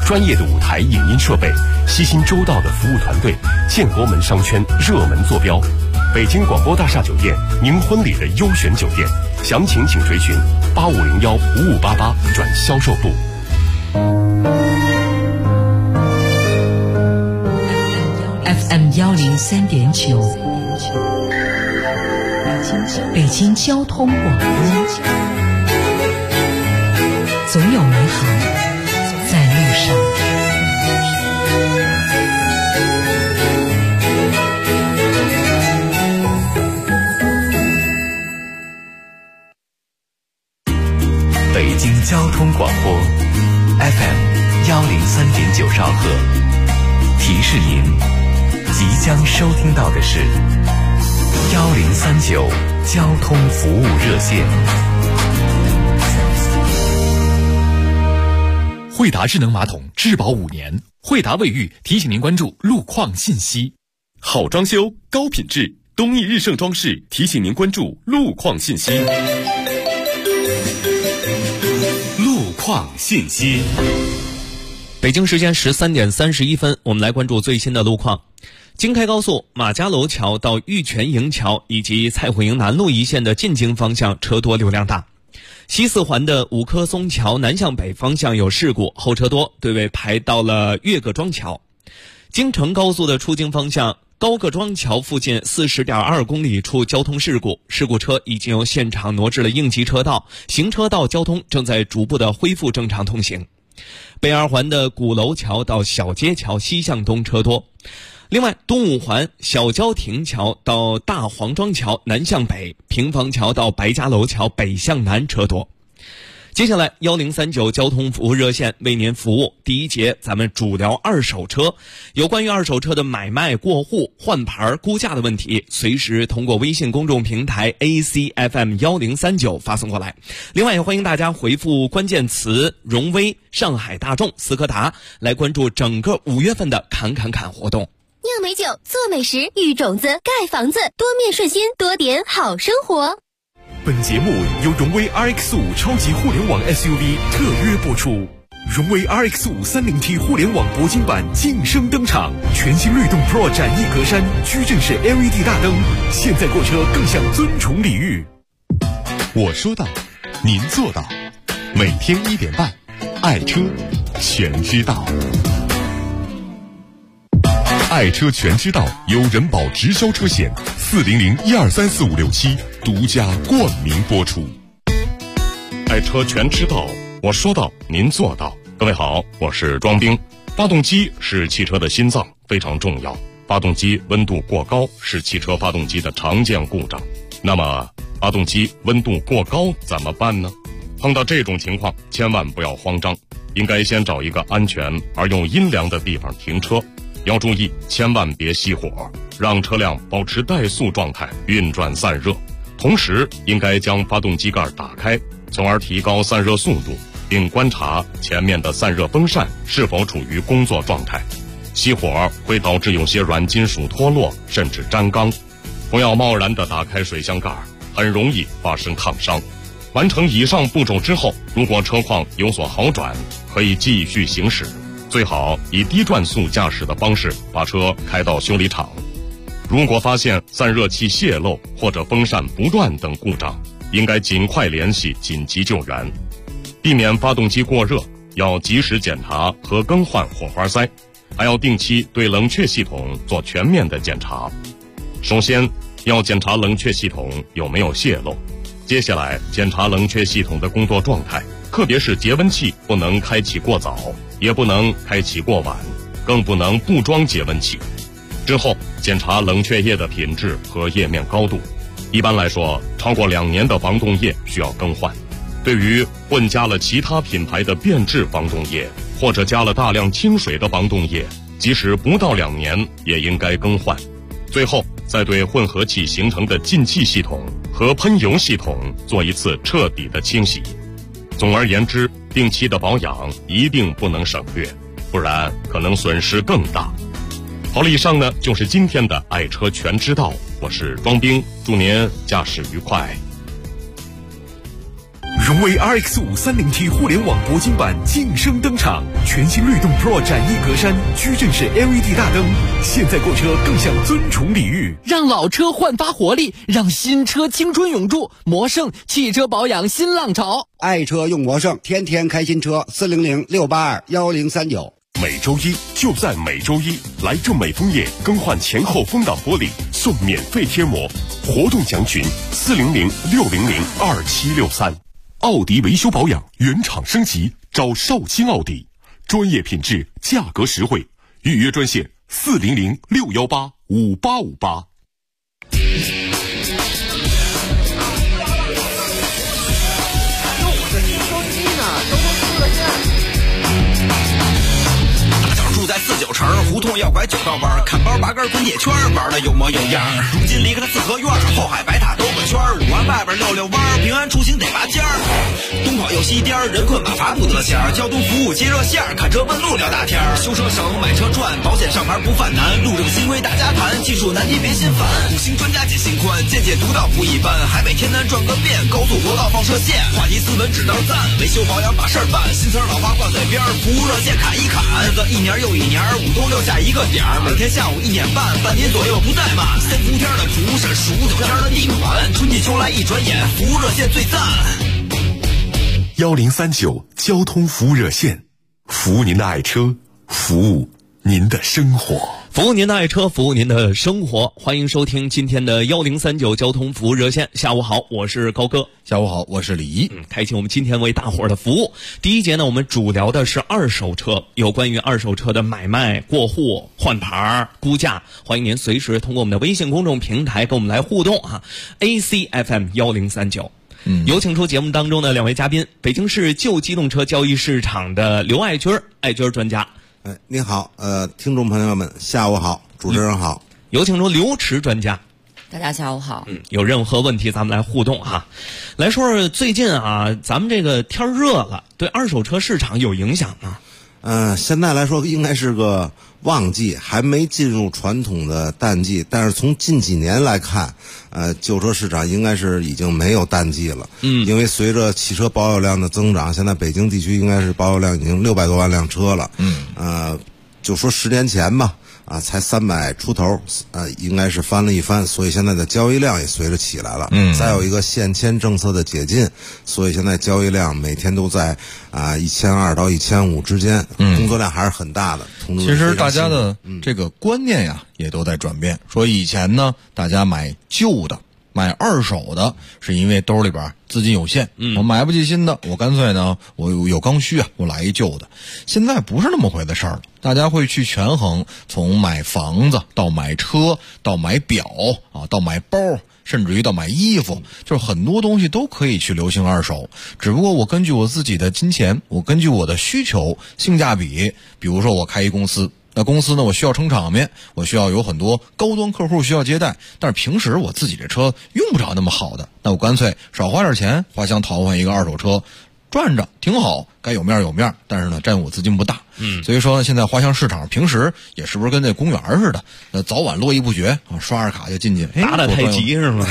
专业的舞台影音设备，悉心周到的服务团队，建国门商圈热门坐标，北京广播大厦酒店，您婚礼的优选酒店。详情请垂询8501-5588转销售部。 FM 103.9，北京交通广播，总有美好在路上。 北京交通广播 FM 103.9兆赫，提示您即将收听到的是1039交通服务热线。 惠达智能马桶质保5年，惠达卫浴提醒您关注路况信息。 好装修高品质，东易日盛装饰提醒您关注路况信息。路况信息。 北京时间13点31分，我们来关注最新的路况。京开高速马家楼桥到玉泉营桥以及蔡虎营南路一线的进京方向车多流量大。西四环的五棵松桥南向北方向有事故，后车多，队尾排到了岳各庄桥。京承高速的出京方向高各庄桥附近40.2公里处交通事故，事故车已经由现场挪至了应急车道，行车道交通正在逐步的恢复正常通行。北二环的鼓楼桥到小街桥西向东车多。另外，东五环小郊亭桥到大黄庄桥南向北，平房桥到白家楼桥北向南车多。接下来1039交通服务热线为您服务。第一节咱们主聊二手车，有关于二手车的买卖、过户、换牌、估价的问题，随时通过微信公众平台 ACFM 1039发送过来。另外也欢迎大家回复关键词荣威、上海大众、斯柯达来关注整个5月份的侃活动。 酿美酒，做美食，育种子，盖房子，多面顺心，多点好生活。 本节目由荣威 RX5 超级互联网 SUV 特约播出。荣威 RX5 30T 互联网铂金版晋升登场，全新律动 Pro 展翼格栅，矩阵式 LED 大灯，现在购车更享尊崇礼遇。 我说到，您做到。每天1点半，爱车全知道。爱车全知道由人保直销车险400-1234567独家冠名播出。 爱车全知道，我说到您做到。各位好，我是庄兵。发动机是汽车的心脏，非常重要。发动机温度过高是汽车发动机的常见故障。那么发动机温度过高怎么办呢？碰到这种情况千万不要慌张，应该先找一个安全而又阴凉的地方停车。要注意，千万别熄火，让车辆保持怠速状态，运转散热。同时，应该将发动机盖打开，从而提高散热速度，并观察前面的散热风扇是否处于工作状态。熄火会导致有些软金属脱落，甚至粘缸。不要贸然地打开水箱盖，很容易发生烫伤。完成以上步骤之后，如果车况有所好转，可以继续行驶。最好以低转速驾驶的方式把车开到修理厂。如果发现散热器泄漏或者风扇不转等故障，应该尽快联系紧急救援。避免发动机过热，要及时检查和更换火花塞，还要定期对冷却系统做全面的检查。首先要检查冷却系统有没有泄漏，接下来检查冷却系统的工作状态，特别是节温器不能开启过早，也不能开启过晚，更不能不装节温器。之后检查冷却液的品质和液面高度，一般来说超过2年的防冻液需要更换。对于混加了其他品牌的变质防冻液或者加了大量清水的防冻液，即使不到2年也应该更换。最后再对混合气形成的进气系统和喷油系统做一次彻底的清洗。总而言之，定期的保养一定不能省略，不然可能损失更大。好了，以上呢就是今天的爱车全知道，我是庄兵，祝您驾驶愉快。 荣荣威 RX5 30T 互联网铂金版晋升登场，全新律动 Pro 展翼格栅，矩阵式 LED 大灯，现在购车更享尊崇礼遇， 让老车焕发活力，让新车青春永驻。魔圣汽车保养新浪潮， 爱车用魔圣，天天开新车，400-682-1039。 每周一就在每周一，来正美枫叶更换前后风挡玻璃送免费贴膜，活动详询400-600-2763。奥迪维修保养原厂升级，找绍兴奥迪，专业品质，价格实惠，预约专线400-618-5858。 在49城胡同要拐9道弯，看包拔根滚铁圈，玩的有模有样。如今离开了四合院，后海白塔兜个圈，5环外边溜弯，平安出行得拔尖儿。东跑右西颠，人困马乏不得闲。交通服务接热线，看车问路聊大天。修车省买车赚，保险上牌不犯难。路政新规大家谈，技术难题别心烦。5星专家解心宽，见解独到不一般。海北天南转个遍，高速国道放射线。话题斯文只道赞，维修保养把事儿办。新词老话挂嘴边，服务热线砍一砍。日子一年又一年，5都留下一个点儿，每天下午1点半，半年左右不怠慢。3伏天的蒲是数9天的地暖，春季秋来一转眼，服务热线最赞。 1039交通服务热线，服务您的爱车，服务您的生活。 服务您的爱车，服务您的生活。欢迎收听今天的1039交通服务热线。下午好，我是高哥。 下午好，我是李怡。 开启我们今天为大伙儿的服务。第一节呢，我们主聊的是二手车，有关于二手车的买卖、过户、换牌、估价。欢迎您随时通过我们的微信公众平台跟我们来互动啊。ACFM 1039。有请出节目当中的2位嘉宾，北京市旧机动车交易市场的刘爱军专家。 您好，听众朋友们，下午好，主持人好。 有请出刘驰专家。 大家下午好。 有任何问题咱们来互动啊。来说说最近啊，咱们这个天热了，对二手车市场有影响吗？ 现在来说应该是个旺季，还没进入传统的淡季，但是从近几年来看，旧车市场应该是已经没有淡季了。因为随着汽车保有量的增长，现在北京地区应该是保有量已经600多万辆车了。就说10年前吧，才300出头，应该是翻了一番，所以现在的交易量也随着起来了。再有一个限迁政策的解禁，所以现在交易量每天都在1200到1500之间，工作量还是很大的。 其实大家的这个观念呀，也都在转变。说以前呢，大家买旧的、买二手的，是因为兜里边资金有限，我买不起新的，我干脆呢，我有刚需啊，我来一旧的。现在不是那么回的事儿了，大家会去权衡，从买房子到买车，到买表啊，到买包，甚至于到买衣服，就是很多东西都可以去流行二手。只不过我根据我自己的金钱，我根据我的需求、性价比，比如说我开一公司。那公司呢，我需要撑场面，我需要有很多高端客户需要接待，但是平时我自己这车用不着那么好的，那我干脆少花点钱，花乡淘换一个二手车，转着挺好，该有面有面，但是呢，占用我资金不大。所以说呢，现在花乡市场平时也是不是跟那公园似的，早晚络绎不绝啊，刷着卡就进去， 打太极是吗？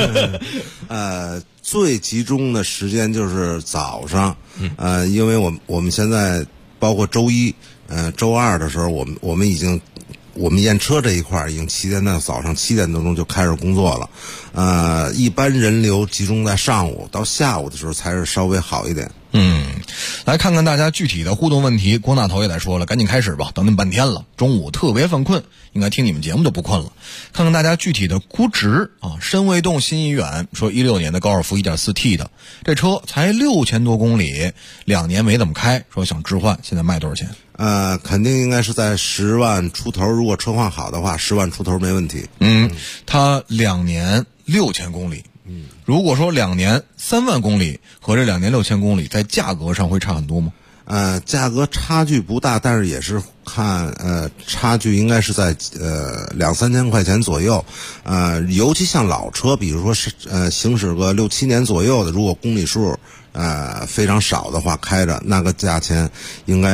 最集中的时间就是早上，因为我们现在包括周一。周二的时候，我们验车这一块已经早上7点多钟就开始工作了。一般人流集中在上午到下午的时候才是稍微好一点。 来看看大家具体的互动问题。郭大头也来说了，赶紧开始吧，等你们半天了，中午特别犯困，应该听你们节目就不困了。看看大家具体的估值啊。深未动心已远说16年的高尔夫 1.4T 的这车才6000多公里，2年没怎么开，说想置换，现在卖多少钱？ 肯定应该是在10万出头，如果车况好的话10万出头没问题。 它2年6000公里，如果说2年3万公里和这2年6000公里在价格上会差很多吗？ 价格差距不大，但是也是看差距应该是在2-3千块钱左右。尤其像老车，比如说是行驶个6-7年左右的，如果公里数非常少的话，开着那个价钱应该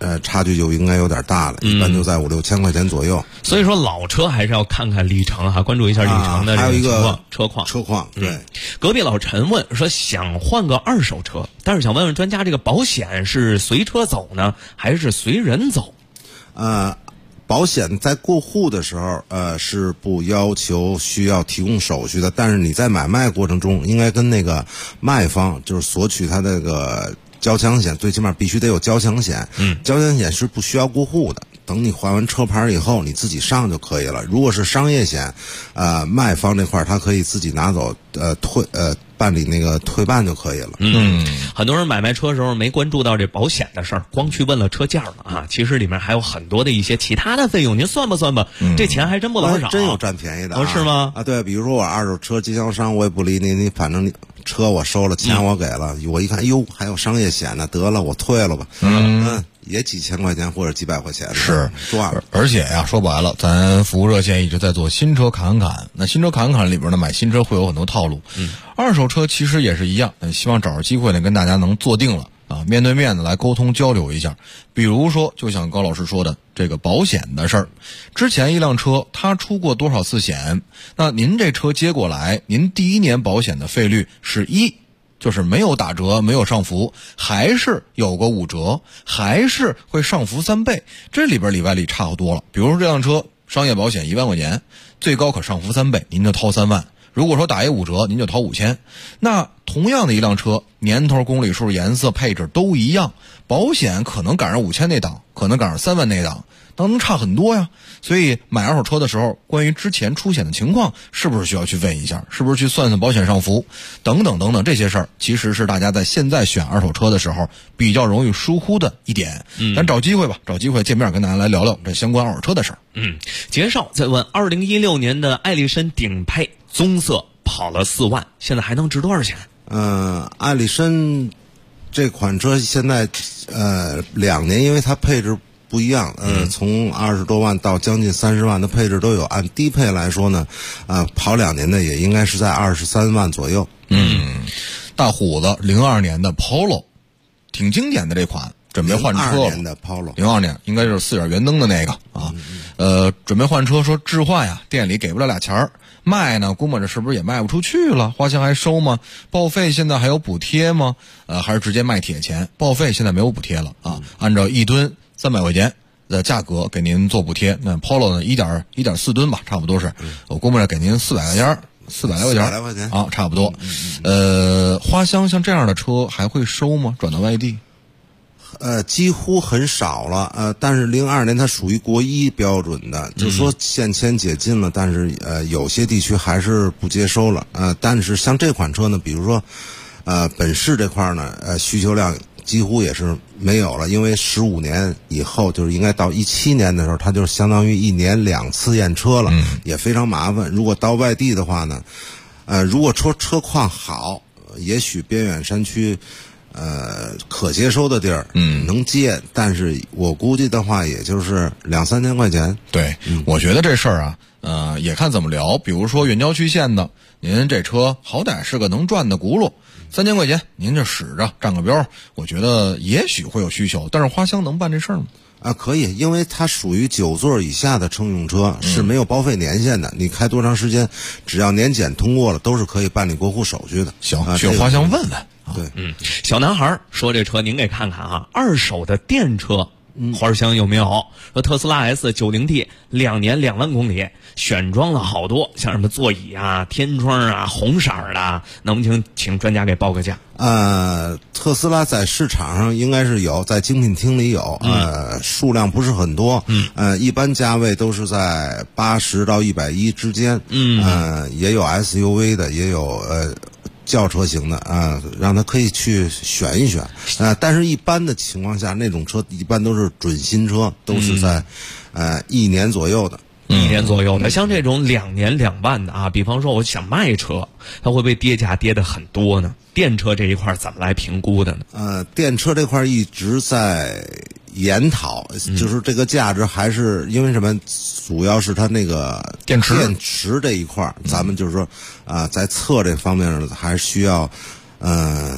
差距就应该有点大了，一般就在5、6千块钱左右。 所以说老车还是要看看里程哈，关注一下里程的这个情况，车况。 对。 隔壁老陈问说，想换个二手车，但是想问问专家，这个保险是随车走呢，还是随人走？ 保险在过户的时候，是不要求需要提供手续的，但是你在买卖过程中，应该跟那个卖方就是索取他那个交强险，最起码必须得有交强险。交强险是不需要过户的，等你换完车牌以后，你自己上就可以了。如果是商业险，卖方这块他可以自己拿走，办理那个退办就可以了。 很多人买卖车的时候没关注到这保险的事儿，光去问了车价了啊。其实里面还有很多的一些其他的费用，您算吧算吧，这钱还真不老少。 真有占便宜的是吗？ 对，比如说我二手车经销商，我也不理你，反正车我收了，钱我给了，我一看，哟，还有商业险呢，得了，我退了吧。也几千块钱或者几百块钱是赚了。 而且呀，说白了，咱服务热线一直在做新车侃侃。那新车侃侃里边呢，买新车会有很多套路。二手车其实也是一样。希望找着机会呢，跟大家能坐定了啊，面对面的来沟通交流一下。比如说，就像高老师说的这个保险的事儿，之前一辆车它出过多少次险？那您这车接过来，您第一年保险的费率是1。就是没有打折，没有上浮，还是有个5折，还是会上浮3倍，这里边里外里差好多了。比如说这辆车商业保险1万块钱，最高可上浮3倍，您就掏3万。如果说打一5折，您就掏5000。那同样的一辆车，年头、公里数、颜色、配置都一样，保险可能赶上5000那档，可能赶上3万那档，能差很多呀。所以买二手车的时候，关于之前出险的情况，是不是需要去问一下？是不是去算算保险上浮？等等等等，这些事儿其实是大家在现在选二手车的时候比较容易疏忽的一点。咱找机会吧，找机会见面跟大家来聊聊这相关二手车的事儿。 介绍再问，2016年的艾力绅顶配棕色跑了4万，现在还能值多少钱？ 艾力绅这款车现在2年，因为它配置不一样，从20多万到将近30万的配置都有。按低配来说呢，跑2年的也应该是在23万左右。 大虎子02年的 Polo， 挺经典的这款，准备换车了。 02年的 Polo，02 年应该就是4眼圆灯的那个啊。准备换车，说置换呀，店里给不了俩钱儿，卖呢，估摸着是不是也卖不出去了？花钱还收吗？报废现在还有补贴吗？还是直接卖铁钱？报废现在没有补贴了啊，按照1吨300块钱的价格给您做补贴。那 Polo 呢1.4吨吧，差不多是，我估摸着给您400块钱，400来块钱啊，差不多。花乡像这样的车还会收吗？转到外地？ 几乎很少了。但是02年它属于国一标准的，就是说限迁解禁了，但是有些地区还是不接收了。但是像这款车呢，比如说本市这块呢，需求量几乎也是没有了，因为15年以后，就是应该到17年的时候，它就相当于1年2次验车了，也非常麻烦。如果到外地的话呢，如果说车况好，也许边远山区可接收的地儿，能接，但是我估计的话，也就是2、3千块钱。 对，我觉得这事儿啊，也看怎么聊。比如说远郊区县的，您这车好歹是个能转的轱辘，3000块钱您就使着占个标，我觉得也许会有需求。但是花乡能办这事儿吗？ 可以，因为它属于9座以下的乘用车，是没有报废年限的。你开多长时间，只要年检通过了，都是可以办理过户手续的。 行，去花乡问问。 对， 小男孩说这车您给看看啊，二手的电车，花乡有没有？说特斯拉 S90D 2年2万公里，选装了好多，像什么座椅啊、天窗啊、红色的，能不能请专家给报个价？ 特斯拉在市场上应该是有，在精品厅里有，数量不是很多，一般价位都是在80到110之间，也有 SUV 的，也有轿车型的让他可以去选一选，但是一般的情况下，那种车一般都是准新车，都是在1年左右的。 1年左右的，像这种2年2万的啊，比方说我想卖车，它会不会跌价跌得很多呢？电车这一块怎么来评估的呢？ 电车这块一直在研讨，就是这个价值还是因为什么？主要是它那个电池这一块，咱们就是说在测这方面还是需要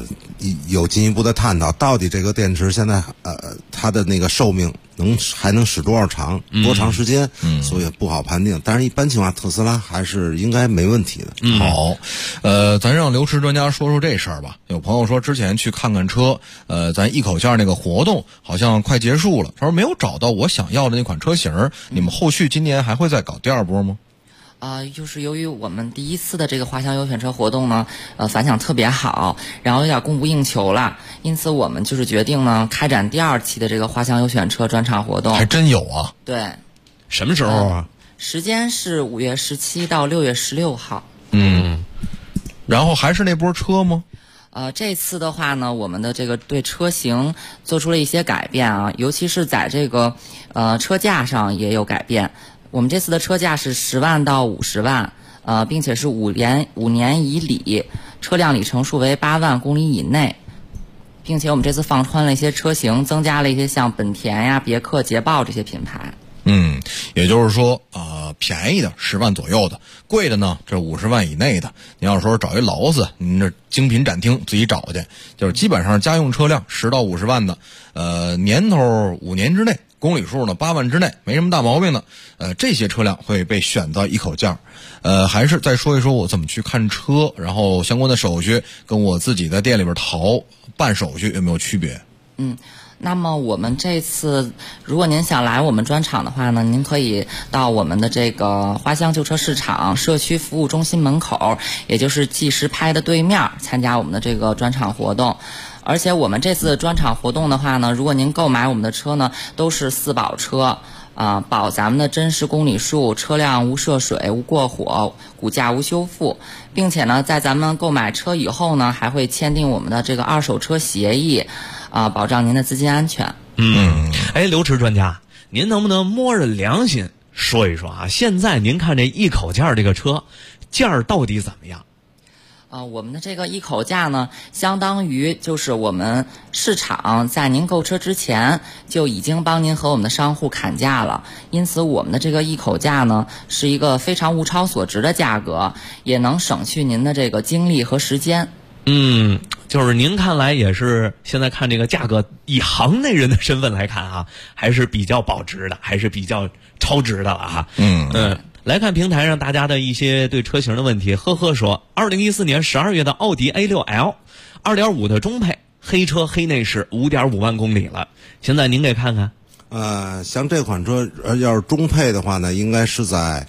有进一步的探讨，到底这个电池现在它的那个寿命还能使多长时间，所以不好判定。但是一般情况下，特斯拉还是应该没问题的。 好，咱让刘驰专家说说这事儿吧。有朋友说之前去看看车，咱一口价那个活动好像快结束了，他说没有找到我想要的那款车型，你们后续今年还会再搞第二波吗？ 就是由于我们第一次的这个花乡优选车活动呢，反响特别好，然后有点供不应求了，因此我们就是决定呢开展第2期的这个花乡优选车专场活动。 还真有啊？ 对。 什么时候啊？ 时间是5月17到6月16号。 然后还是那波车吗？ 这次的话呢，我们的这个对车型做出了一些改变啊，尤其是在这个车价上也有改变。我们这次的车价是10万到50万，并且是5年以里，车辆里程数为8万公里以内，并且我们这次放宽了一些车型，增加了一些像本田呀、别克、捷豹这些品牌。 也就是说便宜的10万左右的，贵的呢这50万以内的。你要说找一劳斯，您这精品展厅自己找去，就是基本上家用车辆10到50万的，年头5年之内，公里数呢8万之内，没什么大毛病的，这些车辆会被选到一口价。还是再说一说我怎么去看车，然后相关的手续跟我自己在店里边办手续有没有区别？ 那么我们这次，如果您想来我们专场的话呢，您可以到我们的这个花乡旧车市场社区服务中心门口，也就是纪实拍的对面，参加我们的这个专场活动。而且我们这次专场活动的话呢，如果您购买我们的车呢，都是4保车，保咱们的真实公里数，车辆无涉水、无过火、骨架无修复，并且呢，在咱们购买车以后呢，还会签订我们的这个2手车协议，保障您的资金安全。 刘驰专家，您能不能摸着良心说一说啊？现在您看这一口价这个车价儿到底怎么样？ 我们的这个一口价呢，相当于就是我们市场在您购车之前就已经帮您和我们的商户砍价了，因此我们的这个一口价呢，是一个非常物超所值的价格，也能省去您的这个精力和时间。 就是您看来也是现在看这个价格，以行内人的身份来看啊，还是比较保值的，还是比较超值的了哈。来看平台上大家的一些对车型的问题。呵呵说，2014年12月的奥迪 A6L 2.5 的中配，黑车黑内饰，5.5万公里了。现在您给看看。 像这款车要是中配的话呢，应该是在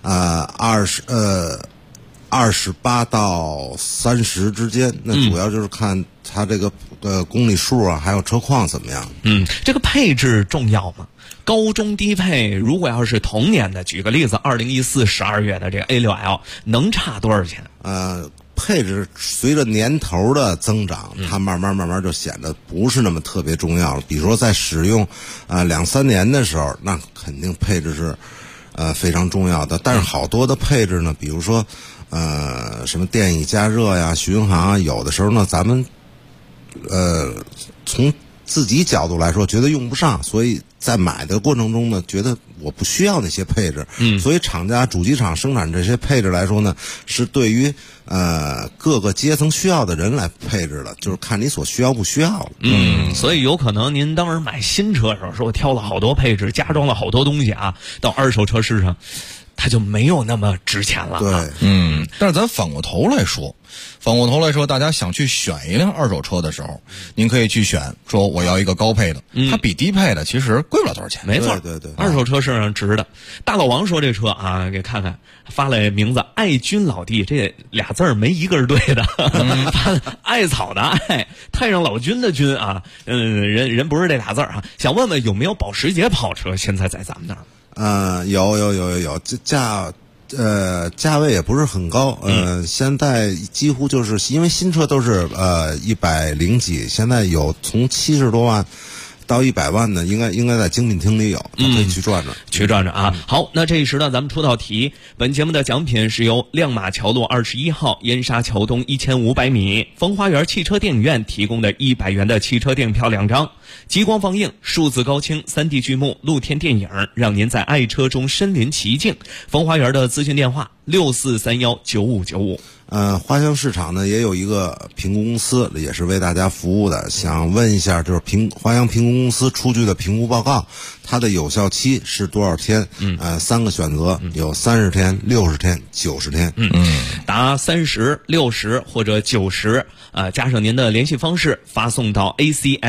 28到30之间。那主要就是看它这个公里数啊，还有车况怎么样。 这个配置重要吗？高中低配如果要是同年的，举个例子，2014 12月的这个 A6L 能差多少钱？ 配置随着年头的增长，它慢慢就显得不是那么特别重要了。比如说在使用2-3年的时候，那肯定配置是非常重要的。但是好多的配置呢，比如说什么电椅加热呀、巡航啊，有的时候呢咱们从自己角度来说觉得用不上，所以在买的过程中呢，觉得我不需要那些配置。所以厂家主机厂生产这些配置来说呢，是对于各个阶层需要的人来配置的，就是看你所需要不需要了。 所以有可能您当时买新车的时候说我挑了好多配置，加装了好多东西啊，到二手车市场它就没有那么值钱了。 对， 但是咱反过头来说，大家想去选一辆二手车的时候，您可以去选说我要一个高配的，它比低配的其实贵不了多少钱。 没错， 对， 二手车市场值的。大老王说这车啊，给看看，发来名字爱军老弟，这俩字儿没一个是对的。艾草的艾，太上老君的君啊，人不是这俩字儿啊。想问问有没有保时捷跑车现在在咱们那儿？ 有，价位也不是很高，现在几乎就是因为新车都是100几，现在有从70多万到100万的，应该在精品厅里有，可以去转转， 啊。好，那这一时呢，咱们出道题。本节目的奖品是由亮马桥路21号燕莎桥东1500米风花园汽车电影院提供的100元的汽车电影票2张，极光放映、数字高清、3D 剧目、露天电影，让您在爱车中身临其境。风花园的咨询电话64319595。 花乡市场呢也有一个评估公司，也是为大家服务的。想问一下，就是花乡评估公司出具的评估报告，它的有效期是多少天？3个选择，有30天、60天、90天。 答30、60或者90，加上您的联系方式，发送到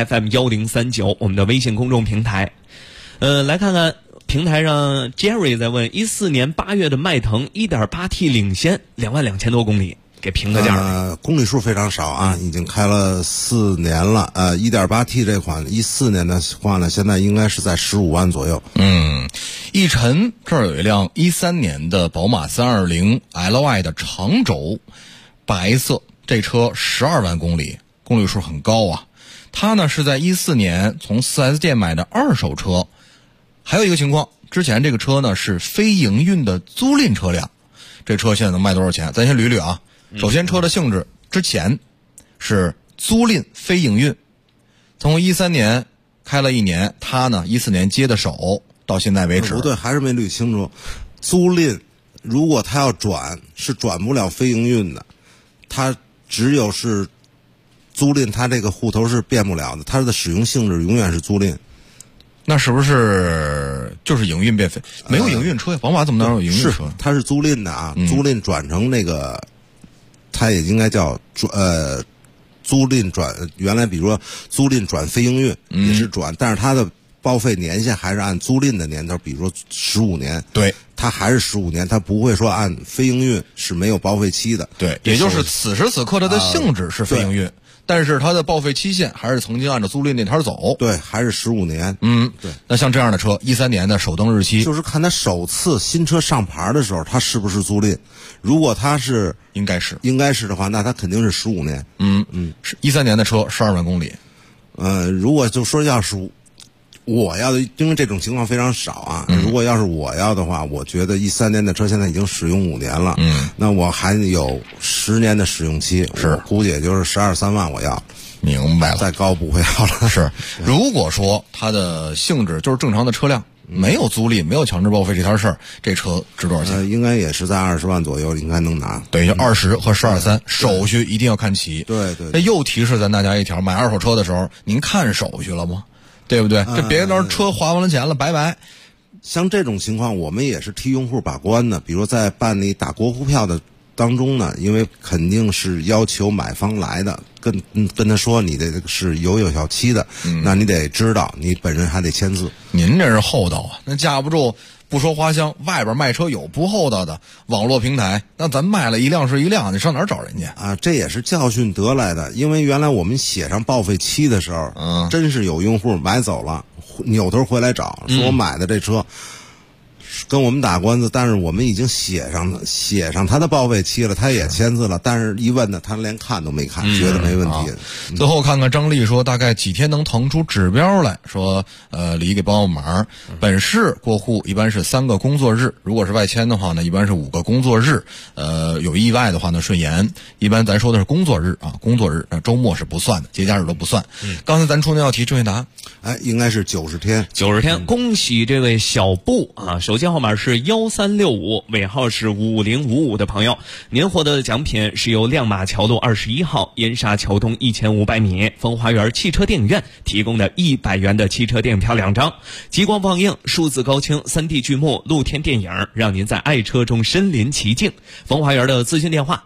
ACFM1039我们的微信公众平台。来看看。平台上 Jerry 在问14年8月的迈腾 1.8T 领先22000多公里，给评个价。 公里数非常少啊，已经开了4年了。1.8T 这款14年的话呢，现在应该是在15万左右。 一晨这儿有一辆13年的宝马320 Ly 的长轴，白色，这车12万公里，公里数很高啊。它呢是在14年从 4S 店买的二手车。还有一个情况，之前这个车呢是非营运的租赁车辆，这车现在能卖多少钱？咱先捋捋啊。首先车的性质，之前是租赁非营运，从13年开了1年，他呢14年接的手，到现在为止。 不对，还是没捋清楚。租赁如果他要转，是转不了非营运的，他只有是租赁，他这个户头是变不了的，他的使用性质永远是租赁。 那是不是就是营运变非？没有营运车，宝马怎么能有营运车？ 是，它是租赁的啊，租赁转成那个，它也应该叫租赁转。原来比如说租赁转非营运也是转，但是它的报废年限还是按租赁的年头，比如说15年。 对， 它还是15年，它不会说按非营运是没有报废期的。 对，也就是此时此刻它的性质是非营运。但是它的报废期限还是曾经按照租赁那摊走， 对，还是15年。 对。那像这样的车，13年的首登日期， 就是看它首次新车上牌的时候，它是不是租赁。如果它是应该是的话，那它肯定是15年。 是13年的车，12万公里。 如果就说要是我要的，因为这种情况非常少啊。如果要是我要的话，我觉得13年的车现在已经使用5年了。那我还有10年的使用期， 是估计也就是12、13万我要。 明白了， 再高不会要了。 是，如果说它的性质就是正常的车辆，没有租赁，没有强制报废这摊事儿，这车值多少钱？ 应该也是在20万左右，应该能拿。 等于20和12.3，手续一定要看齐。 对。 那又提示咱大家一条：买二手车的时候，您看手续了吗？对不对？这别到时候车花完了钱了，拜拜。 像这种情况，我们也是替用户把关的。比如在办理打国库票的当中呢，因为肯定是要求买方来的，跟他说你这个是有效期的，那你得知道，你本人还得签字。 您这是厚道啊！那架不住不说花乡，外边卖车有不厚道的网络平台，那咱卖了一辆是一辆，你上哪儿找人家啊？这也是教训得来的。因为原来我们写上报废期的时候，真是有用户买走了，扭头回来找，说我买的这车。跟我们打官司，但是我们已经写上他的报废期了，他也签字了，但是一问呢，他连看都没看，觉得没问题。 最后看看张丽说，大概几天能腾出指标来说，李给帮我忙。本市过户一般是3个工作日，如果是外迁的话呢，一般是5个工作日。有意外的话呢，顺延。一般咱说的是工作日啊，工作日，周末是不算的，节假日都不算。刚才咱出那道题，郑月达， 应该是90天。 90天，恭喜这位小布啊！手机号码是1365，尾号是5055的朋友，您获得的奖品是由亮马桥路21号燕莎桥东1500米风华园汽车电影院提供的100元的汽车电影票2张，极光放映、数字高清、3D 剧目、露天电影，让您在爱车中身临其境。风华园的咨询电话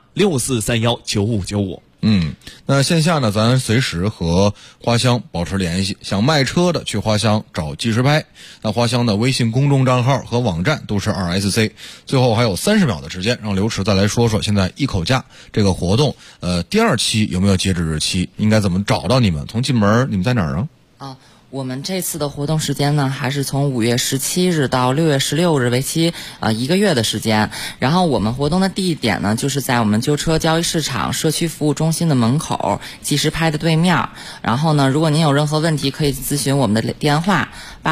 64319595。 那线下呢，咱随时和花乡保持联系。想卖车的去花乡找技师拍，那花乡的微信公众账号和网站都是2SC。最后还有30秒的时间，让刘驰再来说说现在一口价这个活动，第2期有没有截止日期？应该怎么找到你们？从进门你们在哪儿啊？ 我们这次的活动时间呢，还是从5月17日到6月16日，为期1个月的时间。然后我们活动的地点呢，就是在我们旧车交易市场社区服务中心的门口，技师拍的对面。然后呢，如果您有任何问题，可以咨询我们的电话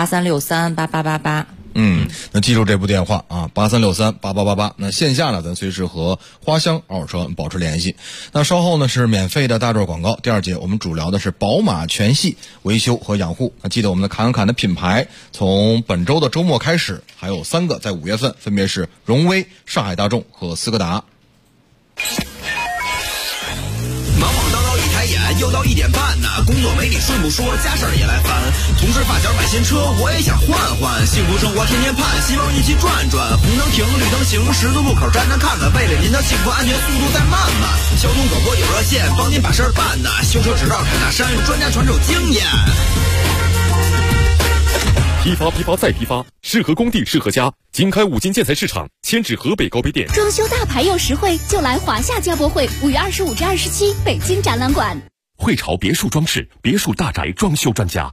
8363888888。 那记住这部电话啊，83638888。那线下呢，咱随时和花乡二手车保持联系。那稍后呢是免费的大段广告，第2节我们主聊的是宝马全系维修和养护。那记得我们的侃侃的品牌，从本周的周末开始，还有3个在5月份，分别是荣威、上海大众和斯柯达。 又到1点半呢，工作没你顺不说，家事儿也来烦。同事发小买新车，我也想换换。幸福生活天天盼，希望一起转转。红灯停，绿灯行，十字路口站站看看，为了您的幸福安全，速度再慢慢。交通广播有热线，帮您把事儿办呢。修车只绕凯大山，专家传授经验。 批发再批发，适合工地适合家。经开5金建材市场，迁至河北高碑店。 装修大牌又实惠，就来华夏家博会，5月25至27，北京展览馆。 汇潮别墅装饰，别墅大宅装修专家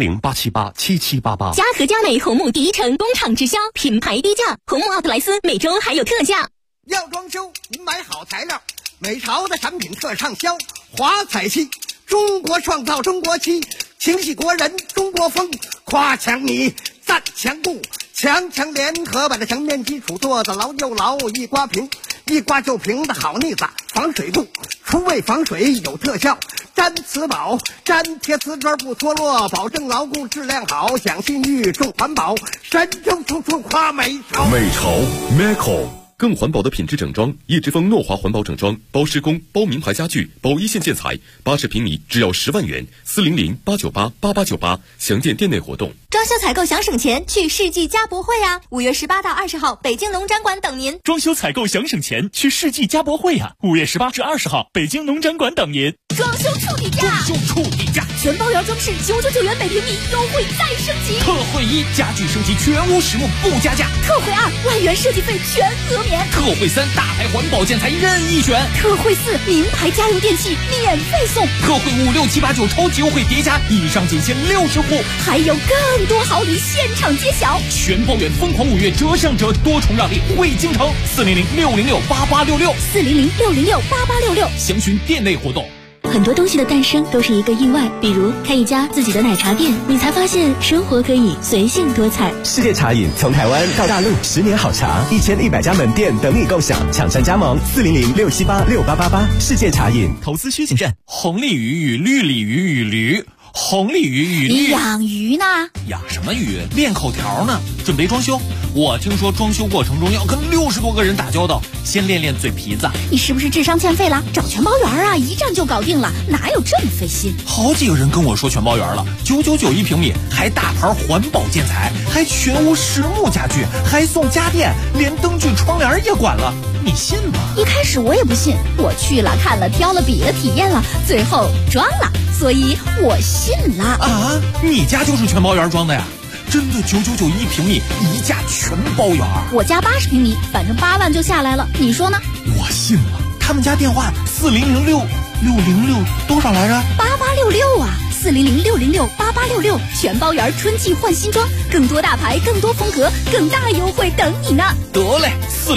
，400-878-7788。 嘉禾佳美红木第一城工厂直销，品牌低价，红木奥特莱斯每周还有特价。 要装修，您买好材料，美潮的产品特畅销，华彩漆，中国创造中国漆，情系国人中国风，夸墙泥，赞墙布，强联合把这墙面基础做得牢又牢，一刮平，一刮就平的好腻子，防水布，除味防水有特效，粘瓷宝，粘贴瓷砖不脱落，保证牢固质量好，讲信誉重环保，神州处处夸美潮。 美潮 Meco。更环保的品质整装，叶之峰诺华环保整装，包施工，包名牌家具，包一线建材，80平米只要10万元，400-898-8898，详见店内活动。 装修采购想省钱，去世纪家博会啊！5月18到20号，北京农展馆等您。 装修采购想省钱，去世纪家博会啊！5月18至20号，北京农展馆等您。 装修触底价，全包圆装饰999元每平米，优惠再升级。 特惠1，家具升级全屋实木不加价。 特惠2，万元设计费全额免。 特惠3，大牌环保建材任意选。 特惠4，名牌家用电器免费送。 特惠5、6、7、8、9超级优惠叠加，以上仅限60户， 还有更多好礼现场揭晓。 全包圆疯狂5月折上折，多重让利惠京城，400-606-8866，400-606-8866，详询店内活动。 很多东西的诞生都是一个意外，比如开一家自己的奶茶店，你才发现生活可以随性多彩。 世界茶饮从台湾到大陆，10年好茶，1100家门店等你共享，抢占加盟，400-678-6888。世界茶饮， 投资需谨慎。红鲤鱼与绿鲤鱼与驴。红鲤鱼与绿， 你养鱼呢？ 养什么鱼？练口条呢。准备装修，我听说装修过程中要跟60多个人打交道，先练练嘴皮子。 你是不是智商欠费了？找全包圆啊，一站就搞定了，哪有这么费心？ 好几个人跟我说全包圆了，999一平米，还大牌环保建材，还全屋实木家具，还送家电，连灯具窗帘也管了，你信吗？ 一开始我也不信，我去了看了挑了比了体验了，最后装了，所以我信了啊！你家就是全包圆装的呀？真的999一平米，一价全包圆。 我家80平米，反正8万就下来了，你说呢？ 我信了。他们家电话40006多少来着 ？8866啊，400-606-8866，全包圆春季换新装，更多大牌，更多风格，更大优惠等你呢。 得嘞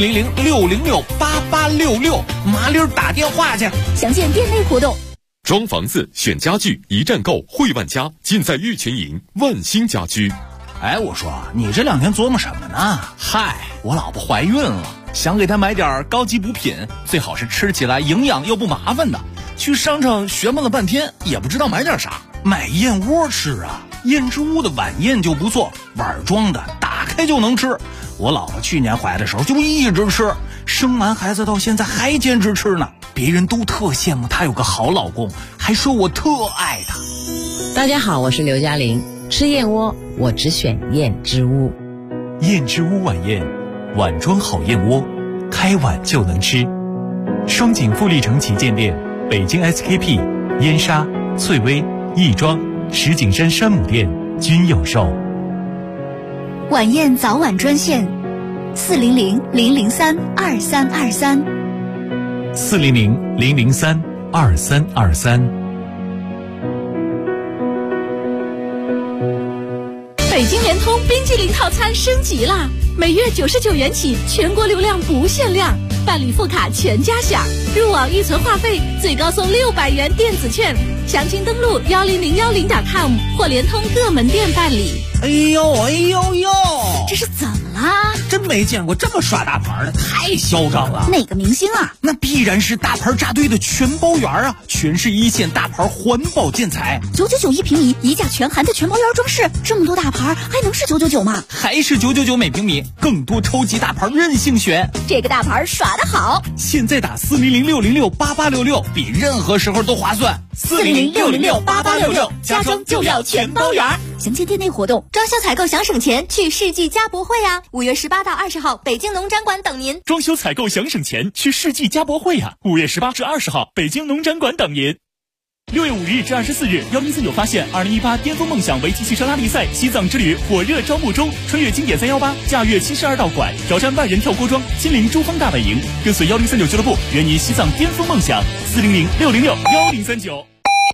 ，400-606-8866，麻溜打电话去。 详见店内活动。 装房子选家具一站购，汇万家尽在玉泉营万兴家居。 哎，我说你这2天琢磨什么呢？嗨，我老婆怀孕了，想给她买点高级补品，最好是吃起来营养又不麻烦的。去商场学摸了半天，也不知道买点啥。买燕窝吃啊，燕之屋的晚宴就不错，碗装的，打开就能吃。我老婆去年怀的时候就一直吃，生完孩子到现在还坚持吃呢。别人都特羡慕她有个好老公，还说我特爱她。 大家好，我是刘嘉玲。吃燕窝，我只选燕之屋。 燕之屋晚宴，碗装好燕窝，开碗就能吃。双井富力城旗舰店、北京 SKP、燕莎、翠微、亦庄、石景山山姆店均有售。 晚宴早晚专线400-003-2323。 400-003-2323。 北京联通冰激凌套餐升级啦！每月99元起，全国流量不限量，办理副卡全家享，入网预存话费最高送600元电子券。详情登录10010.com 或联通各门店办理。 哎呦， 这是怎么啦？ 真没见过这么耍大牌的，太嚣张了。 哪个明星啊？ 那必然是大牌扎堆的全包园啊，全是一线大牌环保建材 ，999一平米，一价全含的全包园装饰，这么多大牌还能是999吗？ 还是999每平米，更多超级大牌任性选。 这个大牌耍得好， 现在打400-606-8866，比任何时候都划算。 400-606-8866，家装就要全包园。详见店内活动。 装修采购想省钱，去世纪家博会啊！5月18到20号，北京农展馆等您。 装修采购想省钱，去世纪家博会啊！5月18至20号，北京农展馆等您。6月5日至24日，1039发现2018巅峰梦想围棋汽车拉力赛西藏之旅火热招募中，穿越经典318，驾驭72道馆，挑战万人跳锅庄，亲临珠峰大本营，跟随1039俱乐部圆你西藏巅峰梦想。400-606-1039。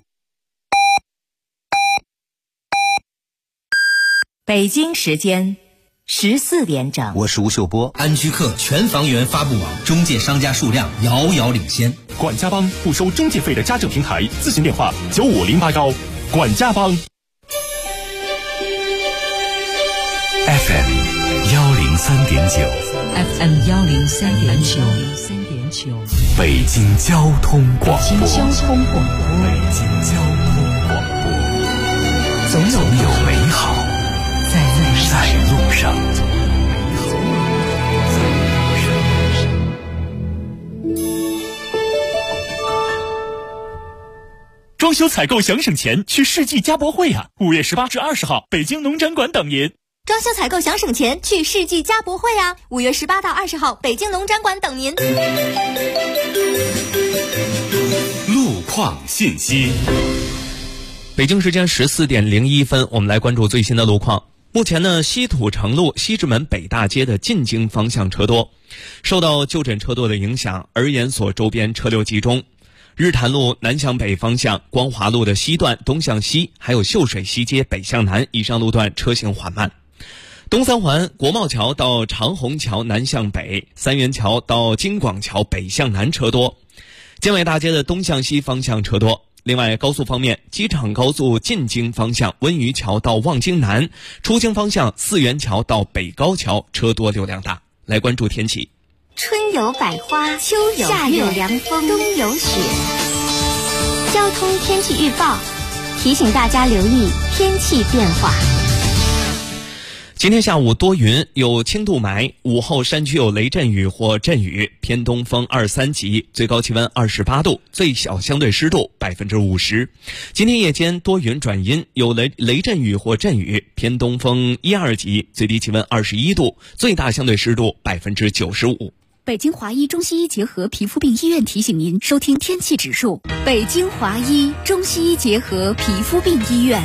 北京时间14点整， 我是吴秀波。安居客全房源发布网，中介商家数量遥遥领先。 管家帮不收中介费的家政平台，咨询电话95081。管家帮。 FM 103.9 FM 103.9， 北京交通广播。 北京交通广播，总有美好在路上。 装修采购想省钱，去世纪家博会啊！5月18至20号，北京农展馆等您。 装修采购想省钱，去世纪家博会啊！5月18到20号，北京农展馆等您。 路况信息。 北京时间14点01分，我们来关注最新的路况。目前呢，西土城路西直门北大街的进京方向车多，受到就诊车多的影响，儿研所周边车流集中。日坛路南向北方向、光华路的西段东向西，还有秀水西街北向南以上路段车行缓慢。东三环国贸桥到长虹桥南向北，三元桥到京广桥北向南车多。建伟大街的东向西方向车多。另外，高速方面，机场高速进京方向温榆桥到望京南，出京方向四元桥到北高桥车多流量大。来关注天气。 春有百花，秋有夏有凉风，冬有雪。交通天气预报提醒大家留意天气变化。 今天下午多云，有轻度霾，午后山区有雷阵雨或阵雨，偏东风2、3级，最高气温28度，最小相对湿度50%。今天夜间多云转阴，有雷阵雨或阵雨，偏东风1、2级，最低气温21度，最大相对湿度95%。 北京华医中西医结合皮肤病医院提醒您收听天气指数。北京华医中西医结合皮肤病医院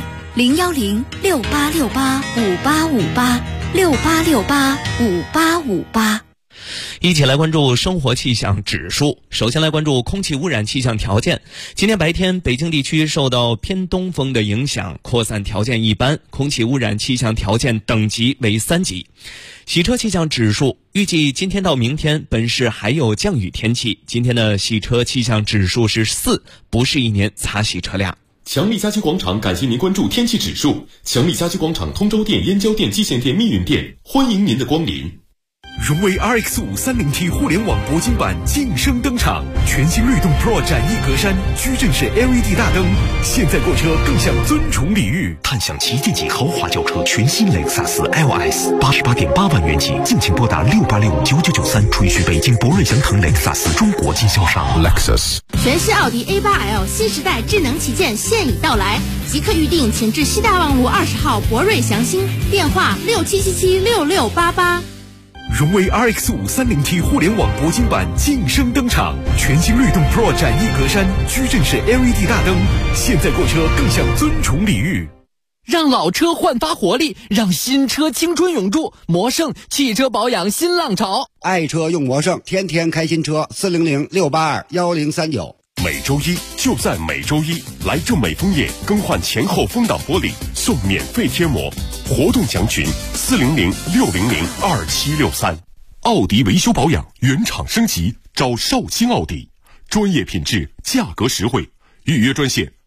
010-6868-5858，6868-5858。 一起来关注生活气象指数。首先来关注空气污染气象条件。今天白天，北京地区受到偏东风的影响，扩散条件一般，空气污染气象条件等级为3级。洗车气象指数预计今天到明天本市还有降雨天气，今天的洗车气象指数是4，不是一年擦洗车辆。 强力家居广场感谢您关注天气指数。强力家居广场通州店、燕郊店、蓟县店、密云店，欢迎您的光临。 荣威 RX5 30T 互联网铂金版晋升登场，全新律动 Pro 展翼格栅，矩阵式 LED 大灯，现在购车更享尊崇礼遇。 探享旗舰级豪华轿车全新雷克萨斯 LS，88.8万元起，敬请拨打686-9993，垂询北京博瑞祥腾雷克萨斯中国经销商 Lexus。 全新奥迪 A8L 新时代智能旗舰现已到来，即刻预定，请至西大望路20号博瑞祥兴，电话67776688。 荣威 RX5 30T 互联网铂金版晋升登场，全新律动 Pro 展翼格栅，矩阵式 LED 大灯，现在购车更享尊崇礼遇。 让老车焕发活力，让新车青春永驻。魔盛汽车保养新浪潮， 爱车用魔盛，天天开新车。400-682-1039。 每周一就在每周一，来正美枫叶更换前后风挡玻璃，送免费贴膜。活动详询400-600-2763。奥迪维修保养原厂升级，找绍兴奥迪，专业品质，价格实惠。预约专线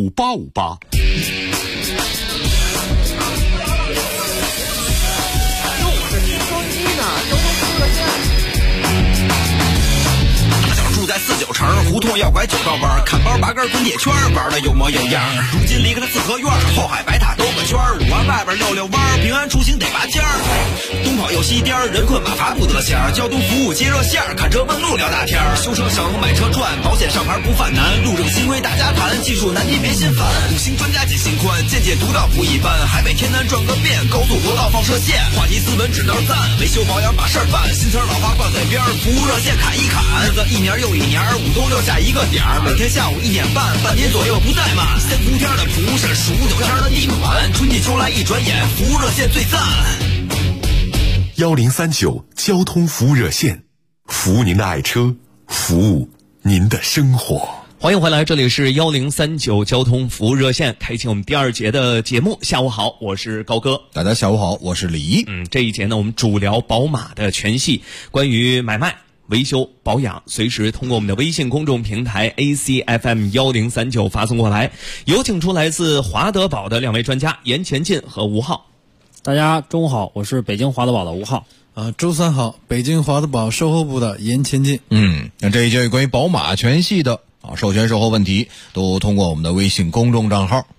400-618-5858。 拐九道弯，看包拔根滚铁圈，玩的有模有样。如今离开了四合院，后海白塔兜个圈，5环外边溜溜弯，平安出行得拔尖儿。东跑又西颠，人困马乏不得闲。交通服务接热线，看车问路聊大天。修车省买车赚，保险上牌不犯难。路政新规大家谈，技术难题别心烦。5星专家解心宽，见解独到不一般。海北天南转个遍，高速国道放射线，话题斯文指道赞，维修保养把事儿办。新词老话挂嘴边，服务热线砍一砍。日子一年又一年，5冬6夏一个点儿，每天下午1点半，半年左右不怠慢。3伏天的蒲是数9天的地暖，春季秋来一转眼，服务热线最赞。 1039交通服务热线，服务您的爱车，服务您的生活。 欢迎回来，这里是1039交通服务热线，开启我们第2节的节目。下午好，我是高哥。 大家下午好，我是李一。 这一节呢，我们主聊宝马的全系，关于买卖、维修、保养，随时通过我们的微信公众平台 ACFM1039 发送过来。有请出来自华德宝的2位专家严前进和吴浩。 大家中午好，我是北京华德宝的吴浩。 周三好，北京华德宝售后部的严前进。 那这一节关于宝马全系的授权售后问题，都通过我们的微信公众账号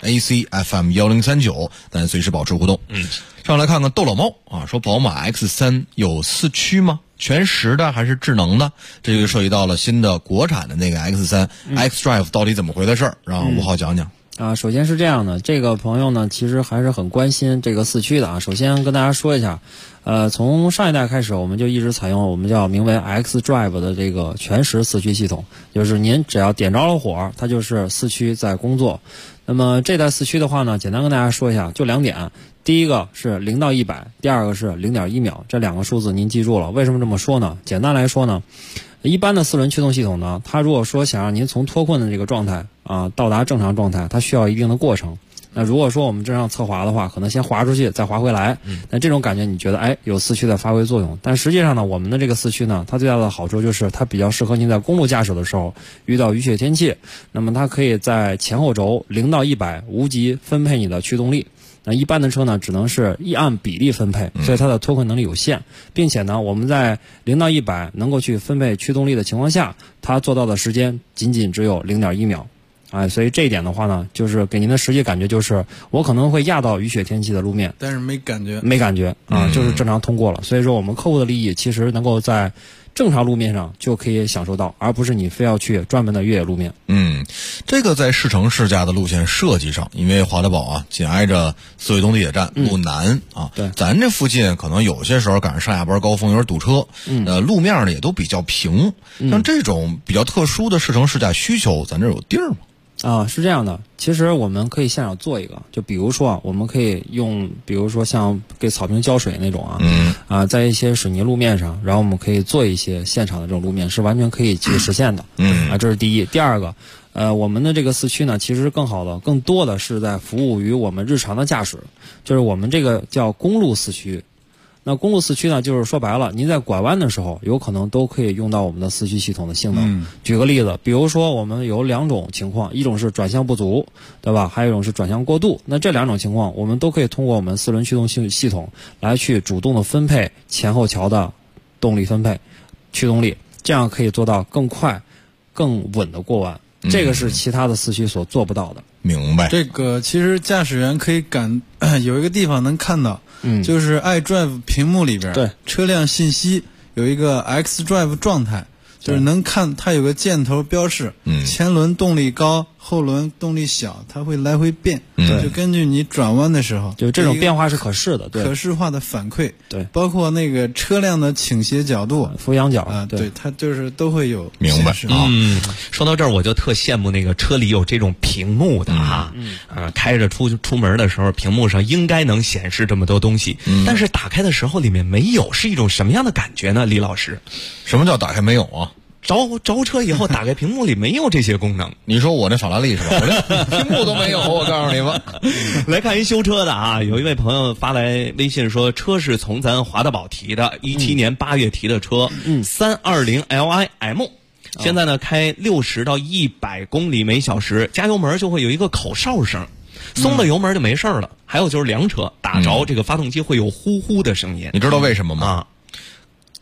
ACFM1039，咱随时保持互动。上来看看逗老猫说宝马 X3 有4驱吗？全时的还是智能的？这就涉及到了新的国产的那个 X3、X-Drive 到底怎么回的事儿，让吴浩讲讲。 首先是这样的，这个朋友呢，其实还是很关心这个4驱的首先跟大家说一下，从上一代开始，我们就一直采用我们叫名为 X-Drive 的这个全时4驱系统，就是您只要点着了火，它就是4驱在工作。那么这代4驱的话呢，简单跟大家说一下，就2点。第一个是0到100，第二个是0.1秒，这2个数字您记住了。为什么这么说呢？简单来说呢，一般的4轮驱动系统呢，它如果说想让您从脱困的这个状态到达正常状态，它需要一定的过程。那如果说我们正常侧滑的话，可能先滑出去再滑回来，那这种感觉你觉得有4驱在发挥作用。但实际上呢，我们的这个4驱呢，它最大的好处就是它比较适合您在公路驾驶的时候遇到雨雪天气，那么它可以在前后轴0到100无极分配你的驱动力。那一般的车呢，只能是按比例分配，所以它的脱困能力有限，并且呢，我们在0到100能够去分配驱动力的情况下，它做到的时间仅仅只有0.1秒。所以这一点的话呢，就是给您的实际感觉就是我可能会压到雨雪天气的路面， 但是没感觉就是正常通过了。所以说我们客户的利益其实能够在正常路面上就可以享受到，而不是你非要去专门的越野路面。 这个在试乘试驾的路线设计上，因为华德宝紧挨着四惠东地铁站，路南对， 咱这附近可能有些时候赶上上下班高峰有点堵车，路面呢也都比较平。像这种比较特殊的试乘试驾需求，咱这有地儿吗？ 是这样的，其实我们可以现场做一个，就比如说我们可以用，比如说像给草坪浇水那种在一些水泥路面上，然后我们可以做一些现场的这种路面，是完全可以去实现的。这是第一。第二个，我们的这个4驱呢，其实更多的是在服务于我们日常的驾驶，就是我们这个叫公路4驱。那公路4驱呢，就是说白了，您在拐弯的时候，有可能都可以用到我们的4驱系统的性能。举个例子，比如说我们有2种情况，一种是转向不足，对吧？还有一种是转向过度。那这2种情况，我们都可以通过我们4轮驱动系统来去主动的分配前后桥的动力分配、驱动力，这样可以做到更快、更稳的过弯。这个是其他的4驱所做不到的。 明白。 这个其实驾驶员可以有一个地方能看到，就是 iDrive 屏幕里边， 对， 车辆信息有一个 X-Drive 状态，就是能看它有个箭头标示，前轮动力高，后轮动力小，它会来回变，就根据你转弯的时候， 就这种变化是可视的，对， 可视化的反馈， 对， 包括那个车辆的倾斜角度、 俯仰角对，它就是都会有。 明白说到这儿，我就特羡慕那个车里有这种屏幕的开着出门的时候，屏幕上应该能显示这么多东西，但是打开的时候里面没有，是一种什么样的感觉呢？李老师， 什么叫打开没有啊？ 着车以后打开屏幕里没有这些功能。 你说我那法拉利是吧？我连屏幕都没有，我告诉你吧。 来看一修车的有一位朋友发来微信说，车是从咱华德宝提的，17年8月提的车，320 Li-M，现在呢开60到100公里每小时，加油门就会有一个口哨声，松了油门就没事了。还有就是凉车打着这个发动机会有呼呼的声音， 你知道为什么吗？